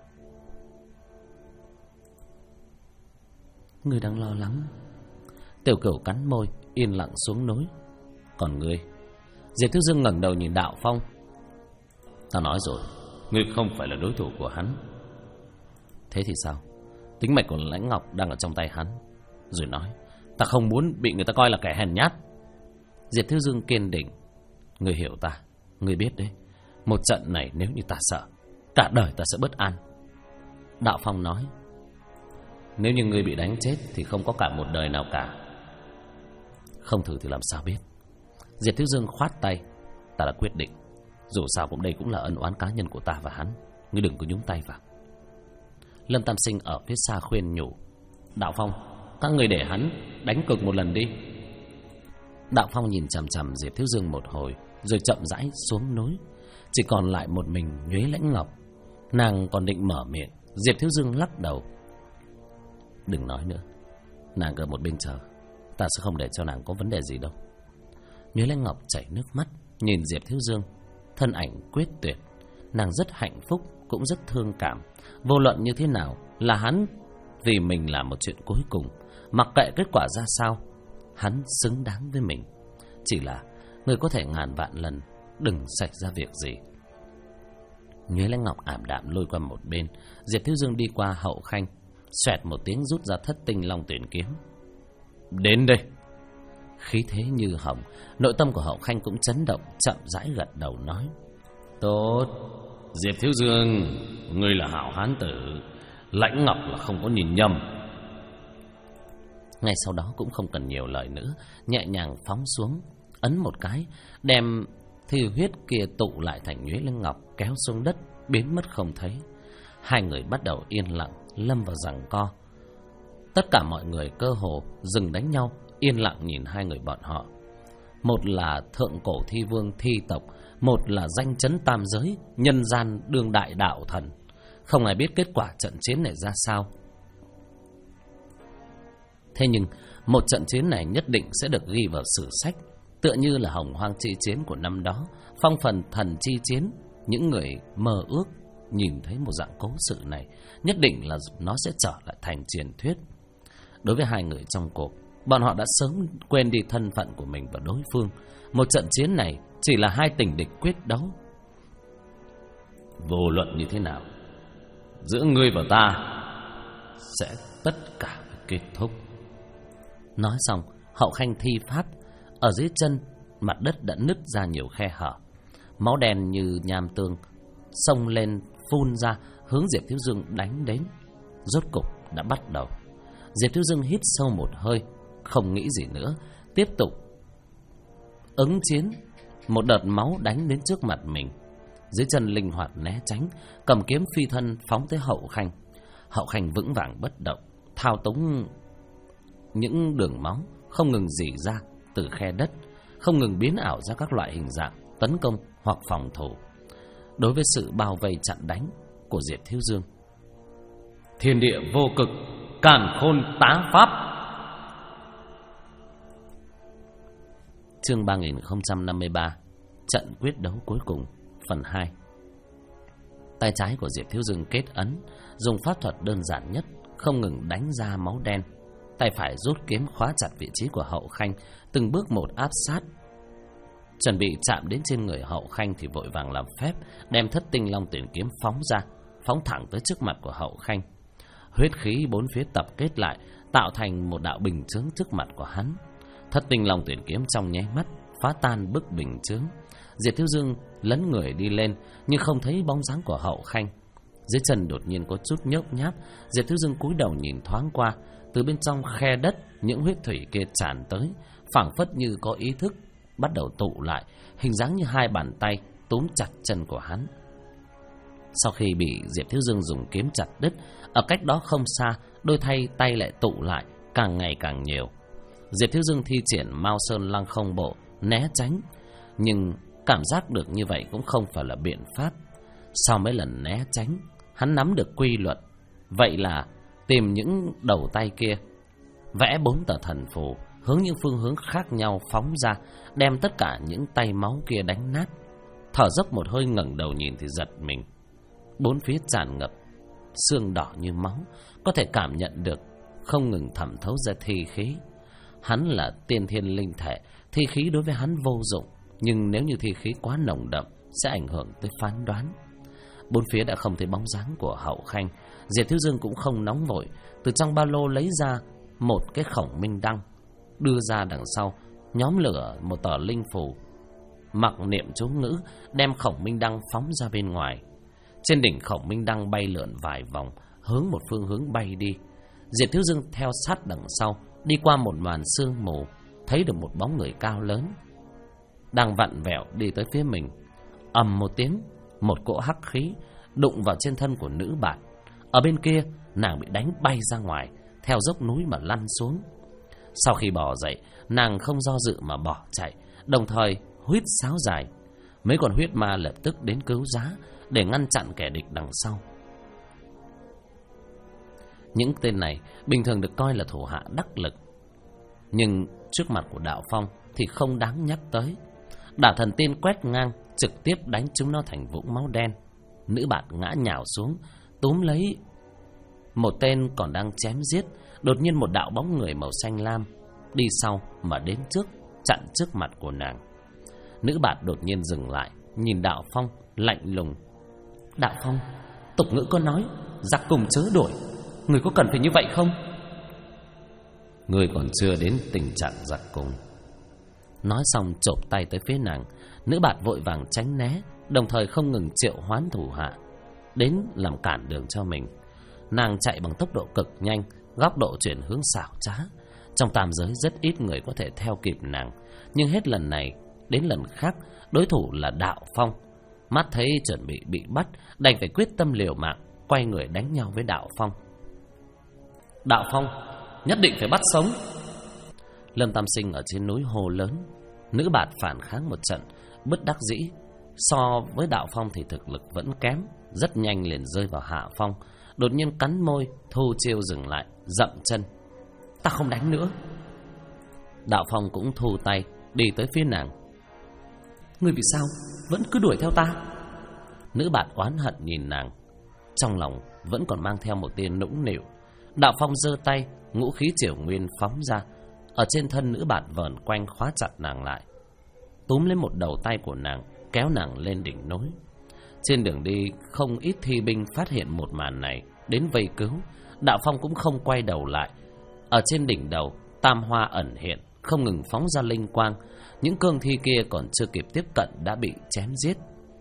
Ngươi đang lo lắng. Tiểu Cửu cắn môi, yên lặng xuống núi. Còn ngươi, Diệp Thiếu Dương ngẩng đầu nhìn Đạo Phong. Ta nói rồi, ngươi không phải là đối thủ của hắn. Thế thì sao? Tính mệnh của Lãnh Ngọc đang ở trong tay hắn. Rồi nói, ta không muốn bị người ta coi là kẻ hèn nhát. Diệp Thiếu Dương kiên định. Ngươi hiểu ta, ngươi biết đấy, một trận này nếu như ta sợ, cả đời ta sẽ bất an. Đạo Phong nói, nếu như ngươi bị đánh chết thì không có cả một đời nào cả. Không thử thì làm sao biết. Diệp Thiếu Dương khoát tay. Ta đã quyết định, dù sao cũng đây cũng là ân oán cá nhân của ta và hắn, ngươi đừng có nhúng tay vào. Lâm Tam Sinh ở phía xa khuyên nhủ, Đạo Phong, các người để hắn đánh cược một lần đi. Đạo Phong nhìn chằm chằm Diệp Thiếu Dương một hồi, rồi chậm rãi xuống núi. Chỉ còn lại một mình Nhuế Lãnh Ngọc. Nàng còn định mở miệng, Diệp Thiếu Dương lắc đầu. Đừng nói nữa, nàng ở một bên chờ, ta sẽ không để cho nàng có vấn đề gì đâu. Nhuế Lãnh Ngọc chảy nước mắt nhìn Diệp Thiếu Dương, thân ảnh quyết tuyệt. Nàng rất hạnh phúc, cũng rất thương cảm. Vô luận như thế nào là hắn vì mình làm một chuyện cuối cùng, mặc kệ kết quả ra sao, hắn xứng đáng với mình. Chỉ là người có thể ngàn vạn lần đừng xảy ra việc gì. Nhuế Lãnh Ngọc ảm đạm lôi qua một bên. Diệp Thiếu Dương đi qua Hậu Khanh, xoẹt một tiếng rút ra Thất Tinh Long Tuyển kiếm. Đến đây. Khí thế như hồng. Nội tâm của Hậu Khanh cũng chấn động, chậm rãi gật đầu nói, tốt. Diệp Thiếu Dương, ngươi là hảo hán tử, Lãnh Ngọc là không có nhìn nhầm. Ngay sau đó cũng không cần nhiều lời nữa, nhẹ nhàng phóng xuống, ấn một cái, đem thi huyết kia tụ lại thành Nhuế Lãnh Ngọc, kéo xuống đất, biến mất không thấy. Hai người bắt đầu yên lặng, lâm vào giằng co. Tất cả mọi người cơ hồ dừng đánh nhau, yên lặng nhìn hai người bọn họ. Một là thượng cổ thi vương thi tộc, một là danh chấn tam giới, nhân gian đương đại đạo thần. Không ai biết kết quả trận chiến này ra sao. Thế nhưng một trận chiến này nhất định sẽ được ghi vào sử sách, tựa như là Hồng Hoang chi chiến của năm đó, Phong Phần thần chi chiến. Những người mơ ước nhìn thấy một dạng cố sự này, nhất định là nó sẽ trở lại thành truyền thuyết. Đối với hai người trong cuộc, bọn họ đã sớm quên đi thân phận của mình và đối phương. Một trận chiến này chỉ là hai tình địch quyết đấu. Vô luận như thế nào, giữa ngươi và ta sẽ tất cả kết thúc. Nói xong, Hậu Khanh thi pháp. Ở dưới chân, mặt đất đã nứt ra nhiều khe hở. Máu đen như nham tương xông lên phun ra, hướng Diệp Thiếu Dương đánh đến. Rốt cục đã bắt đầu. Diệp Thiếu Dương hít sâu một hơi, không nghĩ gì nữa, tiếp tục ứng chiến. Một đợt máu đánh đến trước mặt mình, dưới chân linh hoạt né tránh, cầm kiếm phi thân phóng tới Hậu Khanh. Hậu Khanh vững vàng bất động, thao túng những đường máu không ngừng rỉ ra từ khe đất, không ngừng biến ảo ra các loại hình dạng tấn công hoặc phòng thủ. Đối với sự bao vây chặn đánh của Diệp Thiếu Dương, thiên địa vô cực, càn khôn tá pháp. Chương 3053, trận quyết đấu cuối cùng, phần 2. Tay trái của Diệp Thiếu Dương kết ấn, dùng pháp thuật đơn giản nhất, không ngừng đánh ra máu đen. Tay phải rút kiếm khóa chặt vị trí của Hậu Khanh, từng bước một áp sát. Chuẩn bị chạm đến trên người Hậu Khanh thì vội vàng làm phép, đem Thất Tinh Long Tuyển kiếm phóng ra, phóng thẳng tới trước mặt của Hậu Khanh. Huyết khí bốn phía tập kết lại, tạo thành một đạo bình chướng trước mặt của hắn. Thất Tinh Long Tuyển kiếm trong nháy mắt phá tan bức bình chướng. Diệp Thiếu Dương lấn người đi lên, nhưng không thấy bóng dáng của Hậu Khanh. Dưới chân đột nhiên có chút nhớp nháp. Diệp Thiếu Dương cúi đầu nhìn thoáng qua, từ bên trong khe đất những huyết thủy kia tràn tới, phảng phất như có ý thức, bắt đầu tụ lại, hình dáng như hai bàn tay túm chặt chân của hắn. Sau khi bị Diệp Thiếu Dương dùng kiếm chặt đứt, ở cách đó không xa, đôi tay lại tụ lại, càng ngày càng nhiều. Diệp Thiếu Dương thi triển Mao Sơn Lăng Không Bộ, né tránh, nhưng cảm giác được như vậy cũng không phải là biện pháp. Sau mấy lần né tránh, hắn nắm được quy luật, vậy là tìm những đầu tay kia, vẽ 4 tờ thần phù, hướng những phương hướng khác nhau phóng ra, đem tất cả những tay máu kia đánh nát. Thở dốc một hơi, ngẩng đầu nhìn thì giật mình. Bốn phía tràn ngập xương đỏ như máu, có thể cảm nhận được không ngừng thẩm thấu ra thi khí. Hắn là tiên thiên linh thể, thi khí đối với hắn vô dụng, Nhưng nếu như thi khí quá nồng đậm sẽ ảnh hưởng tới phán đoán. Bốn phía đã không thấy bóng dáng của Hậu Khanh. Diệp Thiếu Dương cũng không nóng vội, từ trong ba lô lấy ra một cái khổng minh đăng, đưa ra đằng sau, nhóm lửa một tờ linh phù, mặc niệm chú ngữ, đem khổng minh đăng phóng ra bên ngoài. Trên đỉnh khổng minh đăng bay lượn vài vòng, hướng một phương hướng bay đi. Diệp Thiếu Dương theo sát đằng sau, đi qua một màn sương mù, thấy được một bóng người cao lớn đang vặn vẹo đi tới phía mình. Ầm một tiếng, một cỗ hắc khí đụng vào trên thân của nữ bạn. Ở bên kia, nàng bị đánh bay ra ngoài, theo dốc núi mà lăn xuống. Sau khi bò dậy, nàng không do dự mà bỏ chạy, đồng thời huýt sáo dài. Mấy con huyết ma lập tức đến cứu giá để ngăn chặn kẻ địch đằng sau. Những tên này bình thường được coi là thủ hạ đắc lực, nhưng trước mặt của Đạo Phong thì không đáng nhắc tới. Đả Thần Tiên quét ngang, trực tiếp đánh chúng nó thành vũng máu đen. Nữ bạn ngã nhào xuống, túm lấy một tên còn đang chém giết. Đột nhiên một đạo bóng người màu xanh lam đi sau mà đến trước, chặn trước mặt của nàng. Nữ bạn đột nhiên dừng lại, nhìn Đạo Phong lạnh lùng. Đạo Phong, tục ngữ có nói giặc cùng chớ đuổi, người có cần phải như vậy không? Người còn chưa đến tình trạng giặc cùng. Nói xong chộp tay tới phía nàng. Nữ bạn vội vàng tránh né, đồng thời không ngừng triệu hoán thủ hạ đến làm cản đường cho mình. Nàng chạy bằng tốc độ cực nhanh, góc độ chuyển hướng xảo trá. Trong tam giới rất ít người có thể theo kịp nàng, nhưng hết lần này đến lần khác, đối thủ là Đạo Phong. Mắt thấy chuẩn bị bắt, đành phải quyết tâm liều mạng, quay người đánh nhau với Đạo Phong. Đạo Phong, nhất định phải bắt sống. Lâm Tam Sinh ở trên núi hô lớn. Nữ bạt phản kháng một trận, bất đắc dĩ. So với Đạo Phong thì thực lực vẫn kém, rất nhanh liền rơi vào hạ phong. Đột nhiên cắn môi, thu chiêu dừng lại, dậm chân. Ta không đánh nữa. Đạo Phong cũng thu tay, đi tới phía nàng. Ngươi vì sao vẫn cứ đuổi theo ta? Nữ bạt oán hận nhìn nàng, trong lòng vẫn còn mang theo một tia nũng nịu. Đạo Phong giơ tay, ngũ khí triều nguyên phóng ra, ở trên thân nữ bạt vờn quanh, khóa chặt nàng lại, túm lấy một đầu tay của nàng, kéo nàng lên đỉnh núi. Trên đường đi, không ít thi binh phát hiện một màn này, đến vây cứu. Đạo Phong cũng không quay đầu lại. Ở trên đỉnh đầu, tam hoa ẩn hiện, không ngừng phóng ra linh quang. Những cương thi kia còn chưa kịp tiếp cận đã bị chém giết.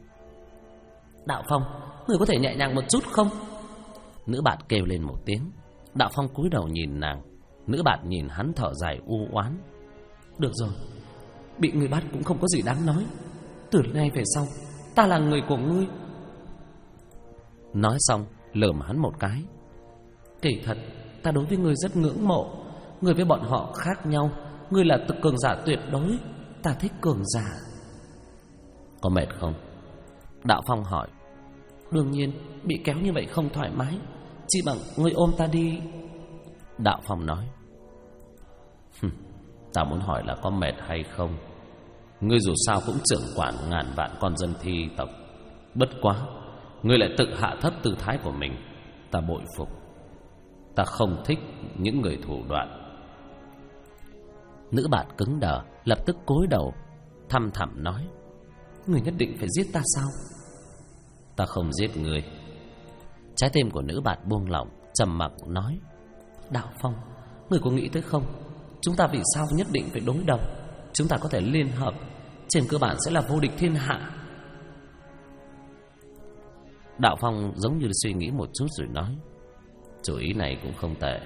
Đạo Phong, người có thể nhẹ nhàng một chút không? Nữ bạn kêu lên một tiếng. Đạo Phong cúi đầu nhìn nàng. Nữ bạn nhìn hắn thở dài u oán. Được rồi, bị người bắt cũng không có gì đáng nói. Từ nay về sau, ta là người của ngươi. Nói xong, lườm hắn một cái. Kỳ thật, ta đối với ngươi rất ngưỡng mộ. Ngươi với bọn họ khác nhau. Ngươi là cường giả tuyệt đối. Ta thích cường giả. Có mệt không? Đạo Phong hỏi. Đương nhiên, bị kéo như vậy không thoải mái. Chỉ bằng ngươi ôm ta đi. Đạo Phong nói. Ta muốn hỏi là có mệt hay không. Ngươi dù sao cũng trưởng quản ngàn vạn con dân thi tộc. Bất quá, ngươi lại tự hạ thấp tư thái của mình. Ta bội phục. Ta không thích những người thủ đoạn. Nữ bạn cứng đờ, lập tức cúi đầu, thăm thẳm nói. Ngươi nhất định phải giết ta sao? Ta không giết ngươi. Trái tim của nữ bạn buông lỏng, trầm mặc nói. Đạo Phong, ngươi có nghĩ tới không? Chúng ta vì sao nhất định phải đối đầu? Chúng ta có thể liên hợp, trên cơ bản sẽ là vô địch thiên hạ. Đạo Phong giống như suy nghĩ một chút rồi nói. Chủ ý này cũng không tệ.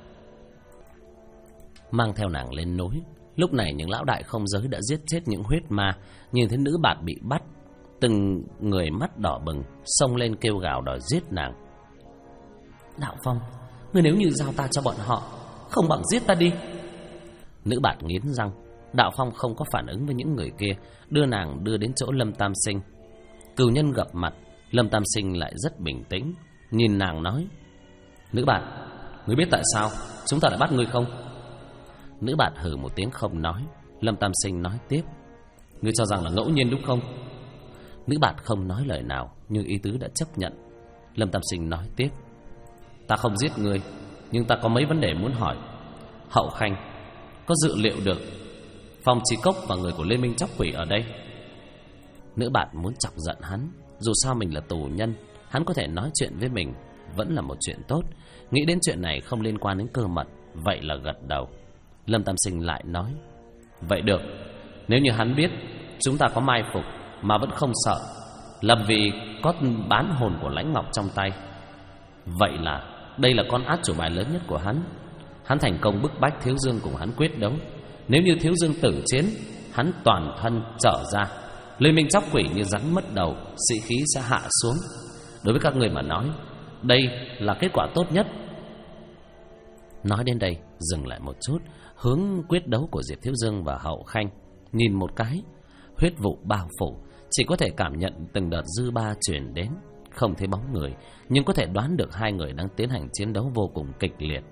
Mang theo nàng lên núi. Lúc này những lão đại không giới đã giết chết những huyết ma. Nhìn thấy nữ bạn bị bắt, từng người mắt đỏ bừng, xông lên kêu gào đòi giết nàng. Đạo Phong, ngươi nếu như giao ta cho bọn họ, không bằng giết ta đi. Nữ bạn nghiến răng. Đạo Phong không có phản ứng với những người kia, đưa nàng đưa đến chỗ Lâm Tam Sinh. Cừu nhân gặp mặt, Lâm Tam Sinh lại rất bình tĩnh, nhìn nàng nói. Nữ bạn, ngươi biết tại sao chúng ta đã bắt ngươi không? Nữ bạn hừ một tiếng không nói. Lâm Tam Sinh nói tiếp. Ngươi cho rằng là ngẫu nhiên đúng không? Nữ bạn không nói lời nào, nhưng ý tứ đã chấp nhận. Lâm Tam Sinh nói tiếp. Ta không giết ngươi, nhưng ta có mấy vấn đề muốn hỏi. Hậu Khanh có dự liệu được Phong Chí Cốc và người của Liên Minh Chóc Quỷ ở đây. Nữ bạn muốn chọc giận hắn. Dù sao mình là tù nhân, hắn có thể nói chuyện với mình vẫn là một chuyện tốt. Nghĩ đến chuyện này không liên quan đến cơ mật, vậy là gật đầu. Lâm Tam Sinh lại nói: vậy được, nếu như hắn biết chúng ta có mai phục mà vẫn không sợ, là vì có bán hồn của Lãnh Ngọc trong tay. Vậy là đây là con át chủ bài lớn nhất của hắn. Hắn thành công bức bách Thiếu Dương cùng hắn quyết đấu. Nếu như Thiếu Dương tử chiến, hắn toàn thân trở ra, Liên Minh Chóc Quỷ như rắn mất đầu, sĩ khí sẽ hạ xuống. Đối với các người mà nói, đây là kết quả tốt nhất. Nói đến đây dừng lại một chút, hướng quyết đấu của Diệp Thiếu Dương và Hậu Khanh nhìn một cái. Huyết vụ bao phủ, chỉ có thể cảm nhận từng đợt dư ba truyền đến, không thấy bóng người, nhưng có thể đoán được hai người đang tiến hành chiến đấu vô cùng kịch liệt.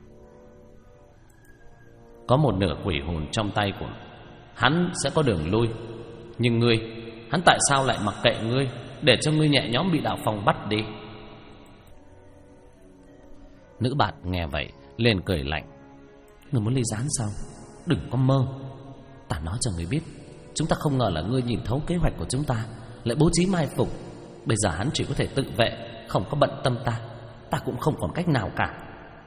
Có một nửa quỷ hồn trong tay của hắn sẽ có đường lui. Nhưng ngươi, hắn tại sao lại mặc kệ ngươi, để cho ngươi nhẹ nhõm bị Đạo Phong bắt đi? Nữ bạn nghe vậy liền cười lạnh: người muốn ly gián sao? Đừng có mơ. Ta nói cho người biết, chúng ta không ngờ là ngươi nhìn thấu kế hoạch của chúng ta, lại bố trí mai phục. Bây giờ hắn chỉ có thể tự vệ, không có bận tâm ta. Ta cũng không còn cách nào cả.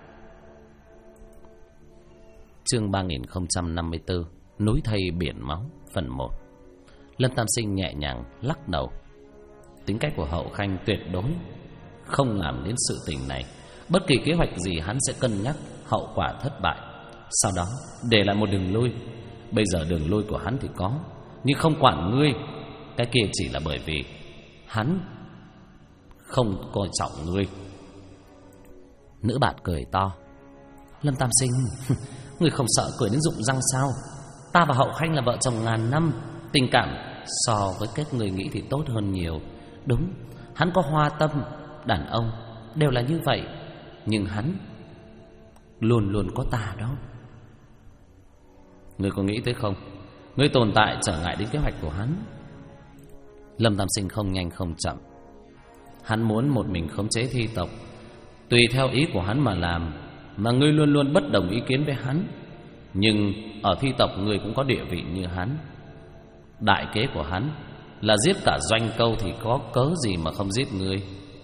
Chương 3054 Núi thây biển máu phần 1. Lâm Tam Sinh nhẹ nhàng lắc đầu. Tính cách của Hậu Khanh tuyệt đối không làm đến sự tình này. Bất kỳ kế hoạch gì hắn sẽ cân nhắc hậu quả thất bại, sau đó để lại một đường lui. Bây giờ đường lui của hắn thì có, nhưng không quản ngươi. Cái kia chỉ là bởi vì hắn không coi trọng ngươi. Nữ bạn cười to: Lâm Tam Sinh, ngươi không sợ cười đến rụng răng sao? Ta và Hậu Khanh là vợ chồng ngàn năm, tình cảm so với các người nghĩ thì tốt hơn nhiều. Đúng, hắn có hoa tâm, đàn ông đều là như vậy, nhưng hắn luôn luôn có ta đó. Ngươi có nghĩ tới không? Ngươi tồn tại trở ngại đến kế hoạch của hắn. Lâm Tam Sinh không nhanh không chậm: hắn muốn một mình khống chế thi tộc, tùy theo ý của hắn mà làm, mà ngươi luôn luôn bất đồng ý kiến với hắn. Nhưng ở thi tộc ngươi cũng có địa vị như hắn. Đại kế của hắn là giết cả Doanh Câu, thì có cớ gì mà không giết ngươi?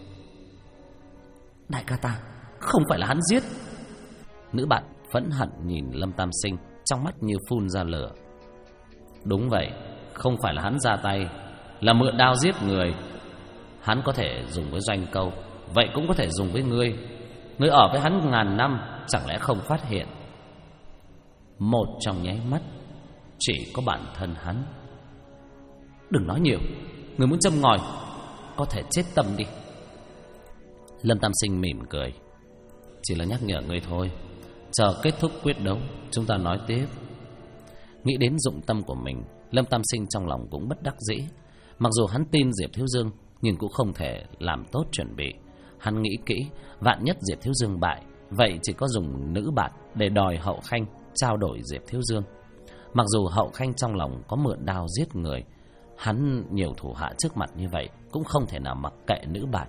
Đại ca ta, không phải là hắn giết. Nữ bạn phẫn hận nhìn Lâm Tam Sinh, trong mắt như phun ra lửa. Đúng vậy, không phải là hắn ra tay, là mượn đao giết người. Hắn có thể dùng với Doanh Câu, vậy cũng có thể dùng với ngươi. Ngươi ở với hắn ngàn năm, chẳng lẽ không phát hiện? Một trong nháy mắt, chỉ có bản thân hắn. Đừng nói nhiều, người muốn châm ngòi, có thể chết tâm đi. Lâm Tam Sinh mỉm cười: chỉ là nhắc nhở ngươi thôi, chờ kết thúc quyết đấu chúng ta nói tiếp. Nghĩ đến dụng tâm của mình, Lâm Tam Sinh trong lòng cũng bất đắc dĩ. Mặc dù hắn tin Diệp Thiếu Dương, nhưng cũng không thể làm tốt chuẩn bị. Hắn nghĩ kỹ, vạn nhất Diệp Thiếu Dương bại, vậy chỉ có dùng nữ bạn để đòi Hậu Khanh trao đổi Diệp Thiếu Dương. Mặc dù Hậu Khanh trong lòng có mượn đao giết người, hắn nhiều thủ hạ trước mặt như vậy cũng không thể nào mặc kệ nữ bạn.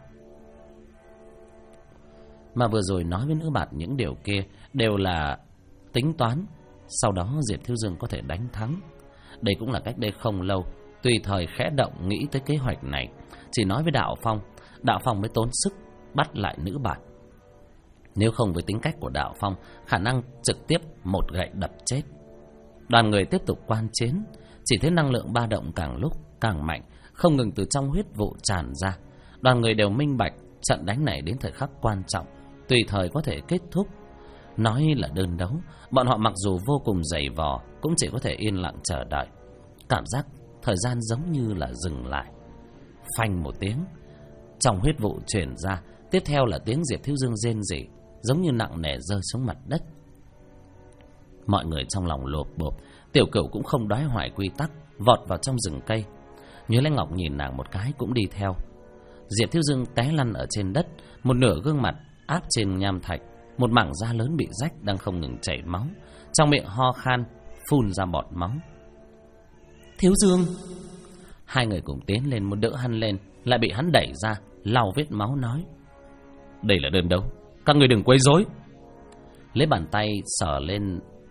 Mà vừa rồi nói với nữ bạn những điều kia đều là tính toán, sau đó Diệp Thiếu Dương có thể đánh thắng. Đây cũng là cách đây không lâu, tùy thời khẽ động nghĩ tới kế hoạch này, chỉ nói với Đạo Phong, Đạo Phong mới tốn sức bắt lại nữ bạn. Nếu không, với tính cách của Đạo Phong, khả năng trực tiếp một gậy đập chết. Đoàn người tiếp tục quan chiến, chỉ thấy năng lượng ba động càng lúc càng mạnh, không ngừng từ trong huyết vụ tràn ra. Đoàn người đều minh bạch trận đánh này đến thời khắc quan trọng, tùy thời có thể kết thúc. Nói là đơn đấu, bọn họ mặc dù vô cùng dày vò, cũng chỉ có thể yên lặng chờ đợi. Cảm giác thời gian giống như là dừng lại. Phanh một tiếng, trong huyết vụ truyền ra, tiếp theo là tiếng Diệp Thiếu Dương rên rỉ, giống như nặng nề rơi xuống mặt đất. Mọi người trong lòng lộp bộp. Tiểu Cửu cũng không đoái hoài quy tắc, vọt vào trong rừng cây. Nhớ Lãnh Ngọc nhìn nàng một cái cũng đi theo. Diệp Thiếu Dương té lăn ở trên đất, một nửa gương mặt áp trên nham thạch, một mảng da lớn bị rách đang không ngừng chảy máu, trong miệng ho khan phun ra bọt máu. Thiếu Dương! Hai người cùng tiến lên muốn đỡ hắn lên, lại bị hắn đẩy ra, lau vết máu nói: đây là đơn đấu, các người đừng quấy rối. Lấy bàn tay sờ lên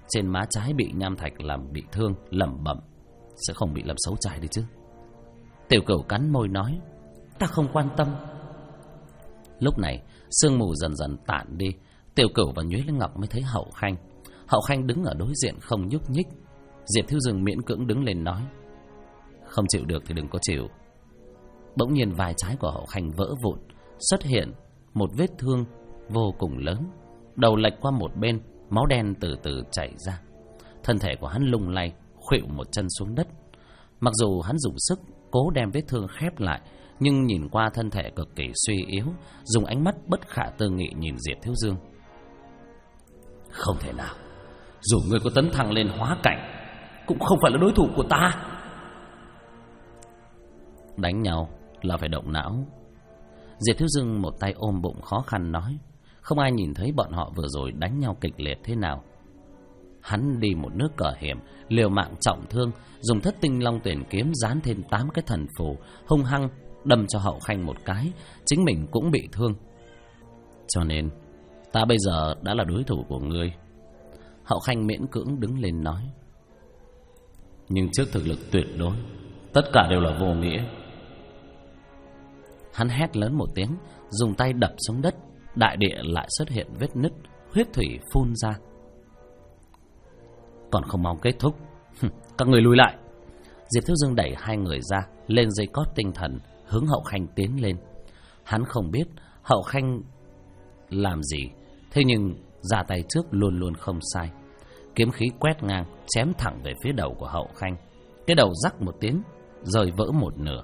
trên má trái bị nham thạch làm bị thương, lẩm bẩm: sẽ không bị làm xấu trai đi chứ. Tiểu Cửu cắn môi nói: ta không quan tâm. Lúc này sương mù dần dần tản đi, Tiểu Cửu và Nhuế Linh Ngọc mới thấy Hậu Khanh. Hậu Khanh đứng ở đối diện không nhúc nhích. Diệp Thiếu Dương miễn cưỡng đứng lên nói: không chịu được thì đừng có chịu. Bỗng nhiên vai trái của Hậu Khanh vỡ vụn, xuất hiện một vết thương vô cùng lớn, đầu lệch qua một bên, máu đen từ từ chảy ra. Thân thể của hắn lung lay, khuỵu một chân xuống đất. Mặc dù hắn dùng sức cố đem vết thương khép lại, nhưng nhìn qua thân thể cực kỳ suy yếu, dùng ánh mắt bất khả tư nghị nhìn Diệp Thiếu Dương. Không thể nào, dù ngươi có tấn thăng lên hóa cảnh, cũng không phải là đối thủ của ta. Đánh nhau là phải động não. Diệp Thiếu Dương một tay ôm bụng khó khăn nói. Không ai nhìn thấy bọn họ vừa rồi đánh nhau kịch liệt thế nào. Hắn đi một nước cờ hiểm, liều mạng trọng thương, dùng Thất Tinh Long Tuyển kiếm dán thêm 8 cái thần phù, hung hăng đâm cho Hậu Khanh một cái, chính mình cũng bị thương. Cho nên ta bây giờ đã là đối thủ của ngươi. Hậu Khanh miễn cưỡng đứng lên nói. Nhưng trước thực lực tuyệt đối, tất cả đều là vô nghĩa. Hắn hét lớn một tiếng, dùng tay đập xuống đất, đại địa lại xuất hiện vết nứt, huyết thủy phun ra. Còn không mau kết thúc, các người lùi lại. Diệp Thiếu Dương đẩy hai người ra, lên dây cót tinh thần, hướng Hậu Khanh tiến lên. Hắn không biết Hậu Khanh làm gì, thế nhưng ra tay trước luôn luôn không sai. Kiếm khí quét ngang, chém thẳng về phía đầu của Hậu Khanh. Cái đầu rắc một tiếng, rời vỡ một nửa.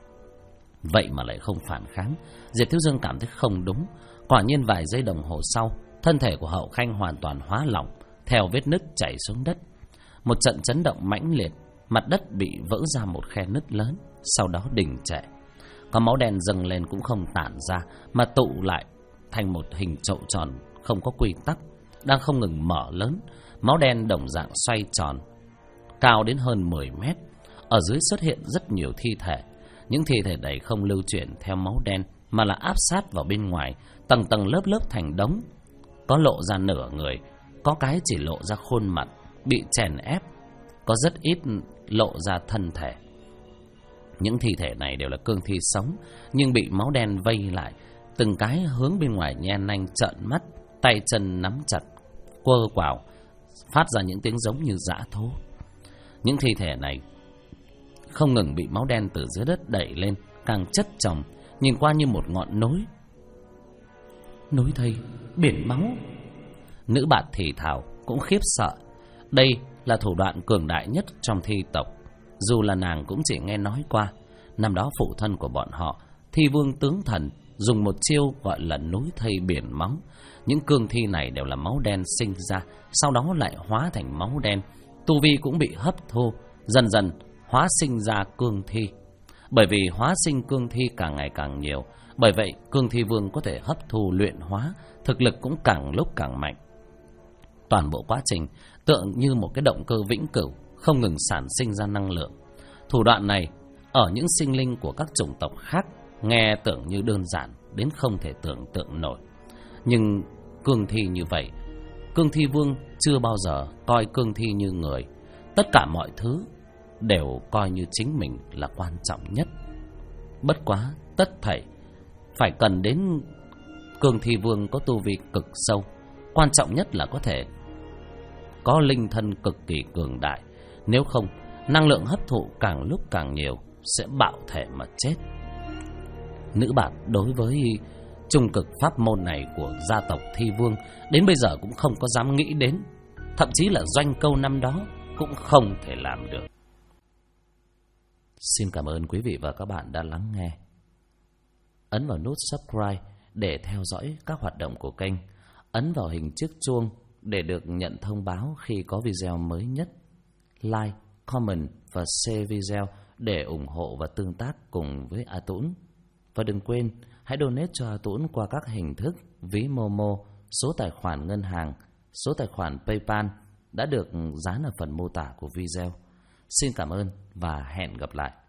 Vậy mà lại không phản kháng. Diệp Thiếu Dương cảm thấy không đúng. Quả nhiên vài giây đồng hồ sau, thân thể của Hậu Khanh hoàn toàn hóa lỏng, theo vết nứt chảy xuống đất. Một trận chấn động mãnh liệt, mặt đất bị vỡ ra một khe nứt lớn, sau đó đình trệ. Có máu đen dâng lên cũng không tản ra, mà tụ lại thành một hình chậu tròn không có quy tắc, đang không ngừng mở lớn. Máu đen đồng dạng xoay tròn, cao đến hơn 10 mét. Ở dưới xuất hiện rất nhiều thi thể. Những thi thể này không lưu chuyển theo máu đen, mà là áp sát vào bên ngoài, tầng tầng lớp lớp thành đống. Có lộ ra nửa người, có cái chỉ lộ ra khuôn mặt, bị chèn ép, có rất ít lộ ra thân thể. Những thi thể này đều là cương thi sống, nhưng bị máu đen vây lại, từng cái hướng bên ngoài nhe nanh trợn mắt, tay chân nắm chặt, quơ quào, phát ra những tiếng giống như dã thú. Những thi thể này không ngừng bị máu đen từ dưới đất đẩy lên, càng chất chồng, nhìn qua như một ngọn núi. Núi thây, biển máu. Nữ bạn thì thào cũng khiếp sợ. Đây là thủ đoạn cường đại nhất trong thi tộc. Dù là nàng cũng chỉ nghe nói qua. Năm đó phụ thân của bọn họ, Thi Vương tướng thần, dùng một chiêu gọi là núi thây biển máu. Những cương thi này đều là máu đen sinh ra, sau đó lại hóa thành máu đen. Tu vi cũng bị hấp thu, dần dần hóa sinh ra cương thi. Bởi vì hóa sinh cương thi càng ngày càng nhiều, bởi vậy cương thi vương có thể hấp thu luyện hóa, thực lực cũng càng lúc càng mạnh. Toàn bộ quá trình tượng như một cái động cơ vĩnh cửu, không ngừng sản sinh ra năng lượng. Thủ đoạn này ở những sinh linh của các chủng tộc khác nghe tưởng như đơn giản đến không thể tưởng tượng nổi. Nhưng cương thi như vậy, cương thi vương chưa bao giờ coi cương thi như người. Tất cả mọi thứ đều coi như chính mình là quan trọng nhất. Bất quá tất thảy phải cần đến cương thi vương có tu vi cực sâu. Quan trọng nhất là có thể có linh thân cực kỳ cường đại. Nếu không, năng lượng hấp thụ càng lúc càng nhiều, sẽ bạo thể mà chết. Nữ bạt đối với trung cực pháp môn này của gia tộc Thi Vương đến bây giờ cũng không có dám nghĩ đến. Thậm chí là Doanh Câu năm đó cũng không thể làm được. Xin cảm ơn quý vị và các bạn đã lắng nghe. Ấn vào nút subscribe để theo dõi các hoạt động của kênh. Ấn vào hình chiếc chuông để được nhận thông báo khi có video mới nhất. Like, comment và share video để ủng hộ và tương tác cùng với A Tũng. Và đừng quên, hãy donate cho A Tũng qua các hình thức ví Momo, số tài khoản ngân hàng, số tài khoản PayPal đã được dán ở phần mô tả của video. Xin cảm ơn và hẹn gặp lại.